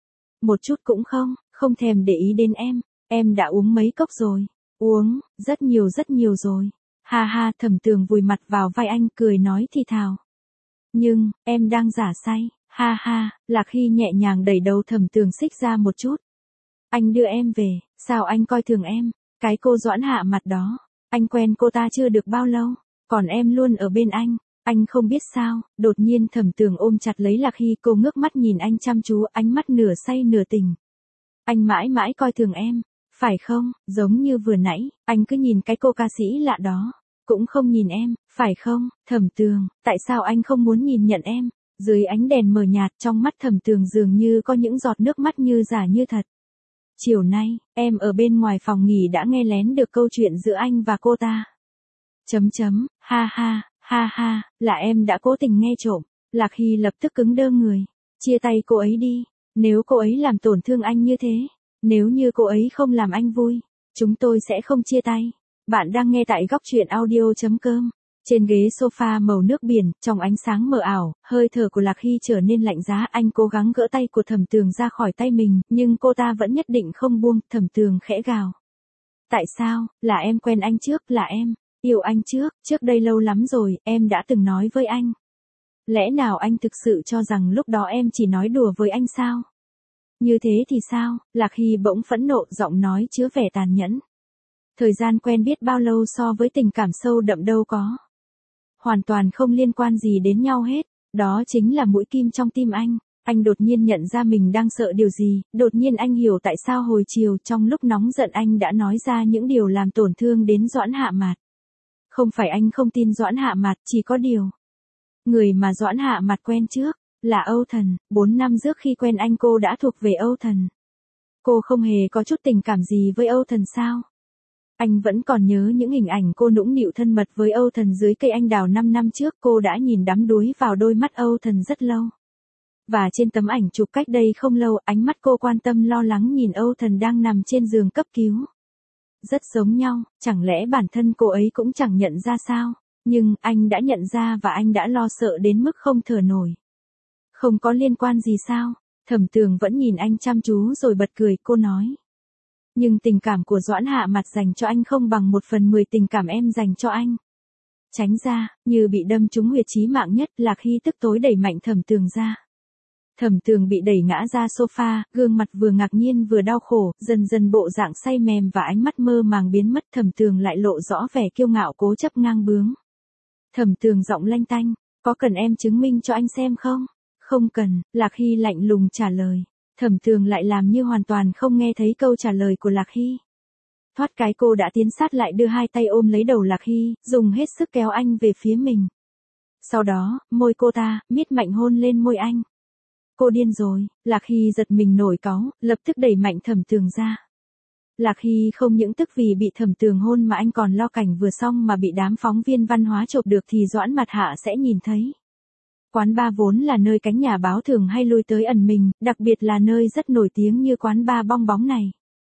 Một chút cũng không thèm để ý đến em đã uống mấy cốc rồi. Uống, rất nhiều rồi. Ha ha, Thẩm Tường vùi mặt vào vai anh, cười nói thì thào. Nhưng, em đang giả say. Ha ha, Lạc Hy nhẹ nhàng đẩy đầu Thẩm Tường xích ra một chút. Anh đưa em về, sao anh coi thường em? Cái cô Doãn Hạ mặt đó, anh quen cô ta chưa được bao lâu, còn em luôn ở bên anh không biết sao? Đột nhiên Thẩm Tường ôm chặt lấy Lạc Hy, cô ngước mắt nhìn anh chăm chú, ánh mắt nửa say nửa tỉnh. Anh mãi mãi coi thường em, phải không? Giống như vừa nãy, anh cứ nhìn cái cô ca sĩ lạ đó, cũng không nhìn em, phải không? Thẩm Tường, tại sao anh không muốn nhìn nhận em? Dưới ánh đèn mờ nhạt, trong mắt Thẩm Tường dường như có những giọt nước mắt như giả như thật. Chiều nay, em ở bên ngoài phòng nghỉ đã nghe lén được câu chuyện giữa anh và cô ta. Ha ha, là em đã cố tình nghe trộm. Lạc Hy lập tức cứng đơ người. Chia tay cô ấy đi. Nếu cô ấy làm tổn thương anh như thế, nếu như cô ấy không làm anh vui, chúng tôi sẽ không chia tay. Bạn đang nghe tại góc truyện audio.com. Trên ghế sofa màu nước biển, trong ánh sáng mờ ảo, hơi thở của Lạc Hy trở nên lạnh giá. Anh cố gắng gỡ tay của Thẩm Tường ra khỏi tay mình, nhưng cô ta vẫn nhất định không buông. Thẩm Tường khẽ gào. Tại sao? Là em quen anh trước, là em yêu anh trước đây lâu lắm rồi, em đã từng nói với anh. Lẽ nào anh thực sự cho rằng lúc đó em chỉ nói đùa với anh sao? Như thế thì sao? Lạc Hy bỗng phẫn nộ, giọng nói chứa vẻ tàn nhẫn. Thời gian quen biết bao lâu so với tình cảm sâu đậm đâu có. Hoàn toàn không liên quan gì đến nhau hết, đó chính là mũi kim trong tim anh. Anh đột nhiên nhận ra mình đang sợ điều gì, đột nhiên anh hiểu tại sao hồi chiều trong lúc nóng giận anh đã nói ra những điều làm tổn thương đến Doãn Hạ Mạt. Không phải anh không tin Doãn Hạ Mạt, chỉ có điều. Người mà Doãn Hạ Mạt quen trước, là Âu Thần. 4 năm trước khi quen anh cô đã thuộc về Âu Thần. Cô không hề có chút tình cảm gì với Âu Thần sao? Anh vẫn còn nhớ những hình ảnh cô nũng nịu thân mật với Âu Thần dưới cây anh đào 5 năm trước. Cô đã nhìn đắm đuối vào đôi mắt Âu Thần rất lâu. Và trên tấm ảnh chụp cách đây không lâu, ánh mắt cô quan tâm lo lắng nhìn Âu Thần đang nằm trên giường cấp cứu. Rất giống nhau, chẳng lẽ bản thân cô ấy cũng chẳng nhận ra sao? Nhưng, anh đã nhận ra và anh đã lo sợ đến mức không thở nổi. Không có liên quan gì sao? Thẩm Tường vẫn nhìn anh chăm chú rồi bật cười, cô nói. Nhưng tình cảm của Doãn Hạ Mạt dành cho anh không bằng 1/10 tình cảm em dành cho anh. Tránh ra, như bị đâm trúng huyệt chí mạng nhất. Lạc Hy tức tối đẩy mạnh Thẩm Tường ra. Thẩm Tường bị đẩy ngã ra sofa, gương mặt vừa ngạc nhiên vừa đau khổ, dần dần bộ dạng say mềm và ánh mắt mơ màng biến mất. Thẩm Tường lại lộ rõ vẻ kiêu ngạo cố chấp ngang bướng. Thẩm Tường giọng lanh tanh, có cần em chứng minh cho anh xem không? Không cần, Lạc Hy lạnh lùng trả lời. Thẩm Tường lại làm như hoàn toàn không nghe thấy câu trả lời của Lạc Hy. Thoát cái cô đã tiến sát lại đưa hai tay ôm lấy đầu Lạc Hy, dùng hết sức kéo anh về phía mình. Sau đó, môi cô ta, miết mạnh hôn lên môi anh. Cô điên rồi, Lạc Hy giật mình nổi cáu, lập tức đẩy mạnh Thẩm Tường ra. Lạc Hy không những tức vì bị Thẩm Tường hôn mà anh còn lo cảnh vừa xong mà bị đám phóng viên văn hóa chộp được thì Doãn Mặt Hạ sẽ nhìn thấy. Quán bar vốn là nơi cánh nhà báo thường hay lui tới ẩn mình, đặc biệt là nơi rất nổi tiếng như quán bar bong bóng này.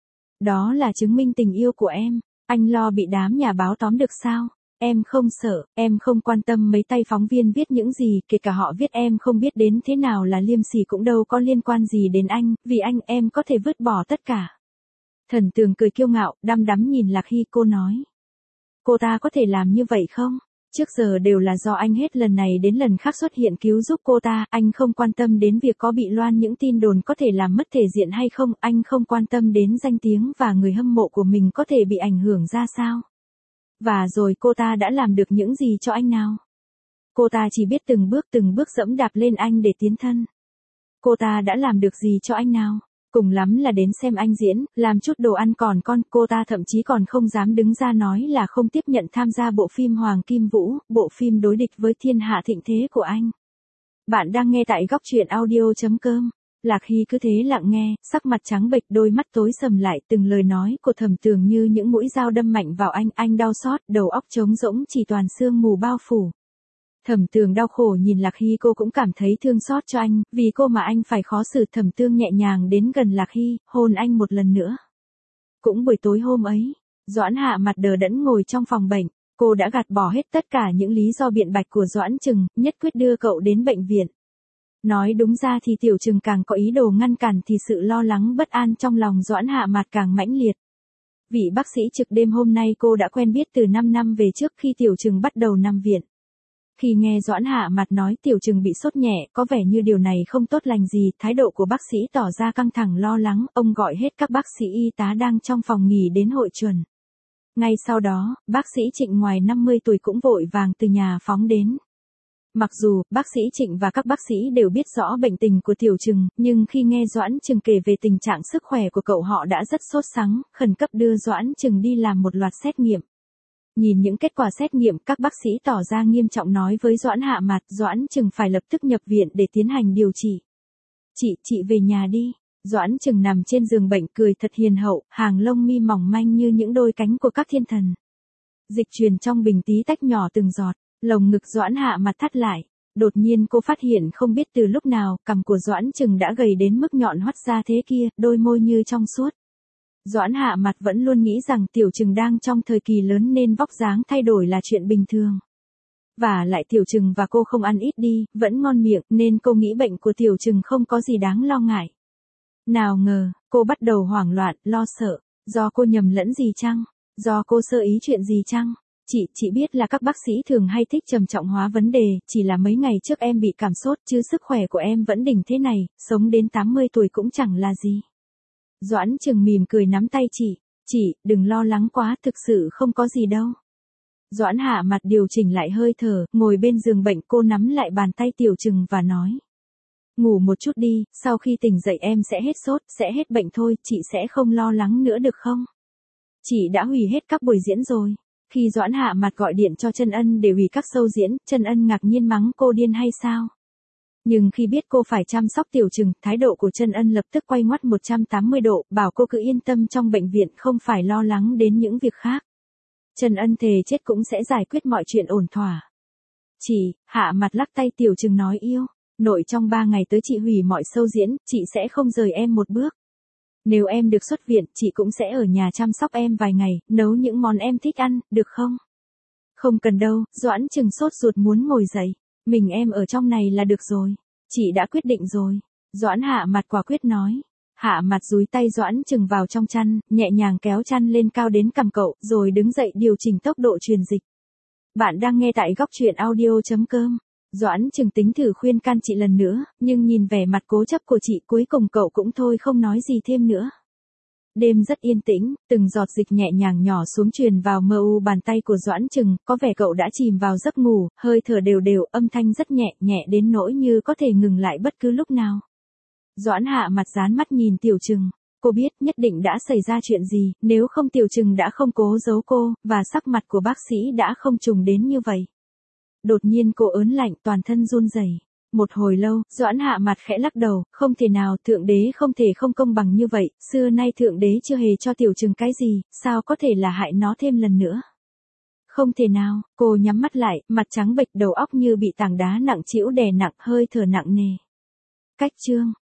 Đó là chứng minh tình yêu của em, anh lo bị đám nhà báo tóm được sao? Em không sợ, em không quan tâm mấy tay phóng viên viết những gì, kể cả họ viết em không biết đến thế nào là liêm sỉ cũng đâu có liên quan gì đến anh, vì anh em có thể vứt bỏ tất cả. Thẩm Tường cười kiêu ngạo, đăm đắm nhìn Lạc Hy, cô nói. Cô ta có thể làm như vậy không? Trước giờ đều là do anh hết lần này đến lần khác xuất hiện cứu giúp cô ta, anh không quan tâm đến việc có bị loan những tin đồn có thể làm mất thể diện hay không, anh không quan tâm đến danh tiếng và người hâm mộ của mình có thể bị ảnh hưởng ra sao. Và rồi cô ta đã làm được những gì cho anh nào? Cô ta chỉ biết từng bước dẫm đạp lên anh để tiến thân. Cô ta đã làm được gì cho anh nào? Cùng lắm là đến xem anh diễn, làm chút đồ ăn còn con, cô ta thậm chí còn không dám đứng ra nói là không tiếp nhận tham gia bộ phim Hoàng Kim Vũ, bộ phim đối địch với thiên hạ thịnh thế của anh. Bạn đang nghe tại góc truyện audio.com. Lạc Hy cứ thế lặng nghe, sắc mặt trắng bệch, đôi mắt tối sầm lại, từng lời nói của Thẩm Tường như những mũi dao đâm mạnh vào anh đau xót, đầu óc trống rỗng chỉ toàn sương mù bao phủ. Thẩm Tường đau khổ nhìn Lạc Hy, cô cũng cảm thấy thương xót cho anh, vì cô mà anh phải khó xử. Thẩm Tường nhẹ nhàng đến gần Lạc Hy, hôn anh một lần nữa. Cũng buổi tối hôm ấy, Doãn Hạ mặt đờ đẫn ngồi trong phòng bệnh, cô đã gạt bỏ hết tất cả những lý do biện bạch của Doãn Trừng, nhất quyết đưa cậu đến bệnh viện. Nói đúng ra thì Tiểu Trừng càng có ý đồ ngăn cản thì sự lo lắng bất an trong lòng Doãn Hạ mặt càng mãnh liệt. Vị bác sĩ trực đêm hôm nay cô đã quen biết từ 5 năm về trước khi Tiểu Trừng bắt đầu nằm viện. Khi nghe Doãn Hạ Mặt nói Tiểu Trừng bị sốt nhẹ, có vẻ như điều này không tốt lành gì, thái độ của bác sĩ tỏ ra căng thẳng lo lắng, ông gọi hết các bác sĩ y tá đang trong phòng nghỉ đến hội chuẩn. Ngay sau đó, bác sĩ Trịnh ngoài 50 tuổi cũng vội vàng từ nhà phóng đến. Mặc dù, bác sĩ Trịnh và các bác sĩ đều biết rõ bệnh tình của Tiểu Trừng, nhưng khi nghe Doãn Trừng kể về tình trạng sức khỏe của cậu họ đã rất sốt sắng, khẩn cấp đưa Doãn Trừng đi làm một loạt xét nghiệm. Nhìn những kết quả xét nghiệm, các bác sĩ tỏ ra nghiêm trọng nói với Doãn Hạ Mặt, Doãn Trừng phải lập tức nhập viện để tiến hành điều trị. Chị về nhà đi. Doãn Trừng nằm trên giường bệnh cười thật hiền hậu, hàng lông mi mỏng manh như những đôi cánh của các thiên thần. Dịch truyền trong bình tí tách nhỏ từng giọt, lồng ngực Doãn Hạ Mặt thắt lại. Đột nhiên cô phát hiện không biết từ lúc nào, cằm của Doãn Trừng đã gầy đến mức nhọn hoắt ra thế kia, đôi môi như trong suốt. Doãn Hạ Mặt vẫn luôn nghĩ rằng Tiểu Trừng đang trong thời kỳ lớn nên vóc dáng thay đổi là chuyện bình thường. Và lại Tiểu Trừng và cô không ăn ít đi, vẫn ngon miệng, nên cô nghĩ bệnh của Tiểu Trừng không có gì đáng lo ngại. Nào ngờ, cô bắt đầu hoảng loạn, lo sợ. Do cô nhầm lẫn gì chăng? Do cô sơ ý chuyện gì chăng? Chị biết là các bác sĩ thường hay thích trầm trọng hóa vấn đề, chỉ là mấy ngày trước em bị cảm sốt chứ sức khỏe của em vẫn đỉnh thế này, sống đến 80 tuổi cũng chẳng là gì. Doãn Trừng mỉm cười nắm tay chị, đừng lo lắng quá, thực sự không có gì đâu. Doãn Hạ Mặt điều chỉnh lại hơi thở, ngồi bên giường bệnh, cô nắm lại bàn tay Tiểu Trừng và nói. Ngủ một chút đi, sau khi tỉnh dậy em sẽ hết sốt, sẽ hết bệnh thôi, chị sẽ không lo lắng nữa được không? Chị đã hủy hết các buổi diễn rồi. Khi Doãn Hạ Mặt gọi điện cho Trân Ân để hủy các show diễn, Trân Ân ngạc nhiên mắng cô điên hay sao? Nhưng khi biết cô phải chăm sóc Tiểu Trừng, thái độ của Trân Ân lập tức quay ngoắt 180 độ, bảo cô cứ yên tâm trong bệnh viện, không phải lo lắng đến những việc khác. Trân Ân thề chết cũng sẽ giải quyết mọi chuyện ổn thỏa. Hạ Mặt lắc tay Tiểu Trừng nói yêu, nội trong 3 ngày tới chị hủy mọi show diễn, chị sẽ không rời em một bước. Nếu em được xuất viện, chị cũng sẽ ở nhà chăm sóc em vài ngày, nấu những món em thích ăn, được không? Không cần đâu, Doãn Trừng sốt ruột muốn ngồi dậy. Mình em ở trong này là được rồi. Chị đã quyết định rồi. Doãn Hạ Mặt quả quyết nói. Hạ Mặt dúi tay Doãn Trừng vào trong chăn, nhẹ nhàng kéo chăn lên cao đến cằm cậu, rồi đứng dậy điều chỉnh tốc độ truyền dịch. Bạn đang nghe tại góc truyện audio.com. Doãn Trừng tính thử khuyên can chị lần nữa, nhưng nhìn vẻ mặt cố chấp của chị cuối cùng cậu cũng thôi không nói gì thêm nữa. Đêm rất yên tĩnh, từng giọt dịch nhẹ nhàng nhỏ xuống truyền vào mờ u bàn tay của Doãn Trừng, có vẻ cậu đã chìm vào giấc ngủ, hơi thở đều đều, âm thanh rất nhẹ, nhẹ đến nỗi như có thể ngừng lại bất cứ lúc nào. Doãn Hạ Mặt dán mắt nhìn Tiểu Trừng, cô biết nhất định đã xảy ra chuyện gì, nếu không Tiểu Trừng đã không cố giấu cô, và sắc mặt của bác sĩ đã không trùng đến như vậy. Đột nhiên cô ớn lạnh, toàn thân run rẩy. Một hồi lâu, Doãn Hạ Mặt khẽ lắc đầu, không thể nào, Thượng Đế không thể không công bằng như vậy, xưa nay Thượng Đế chưa hề cho Tiểu Trừng cái gì, sao có thể là hại nó thêm lần nữa. Không thể nào, cô nhắm mắt lại, mặt trắng bệch, đầu óc như bị tảng đá nặng trĩu đè nặng, hơi thở nặng nề. Cách chương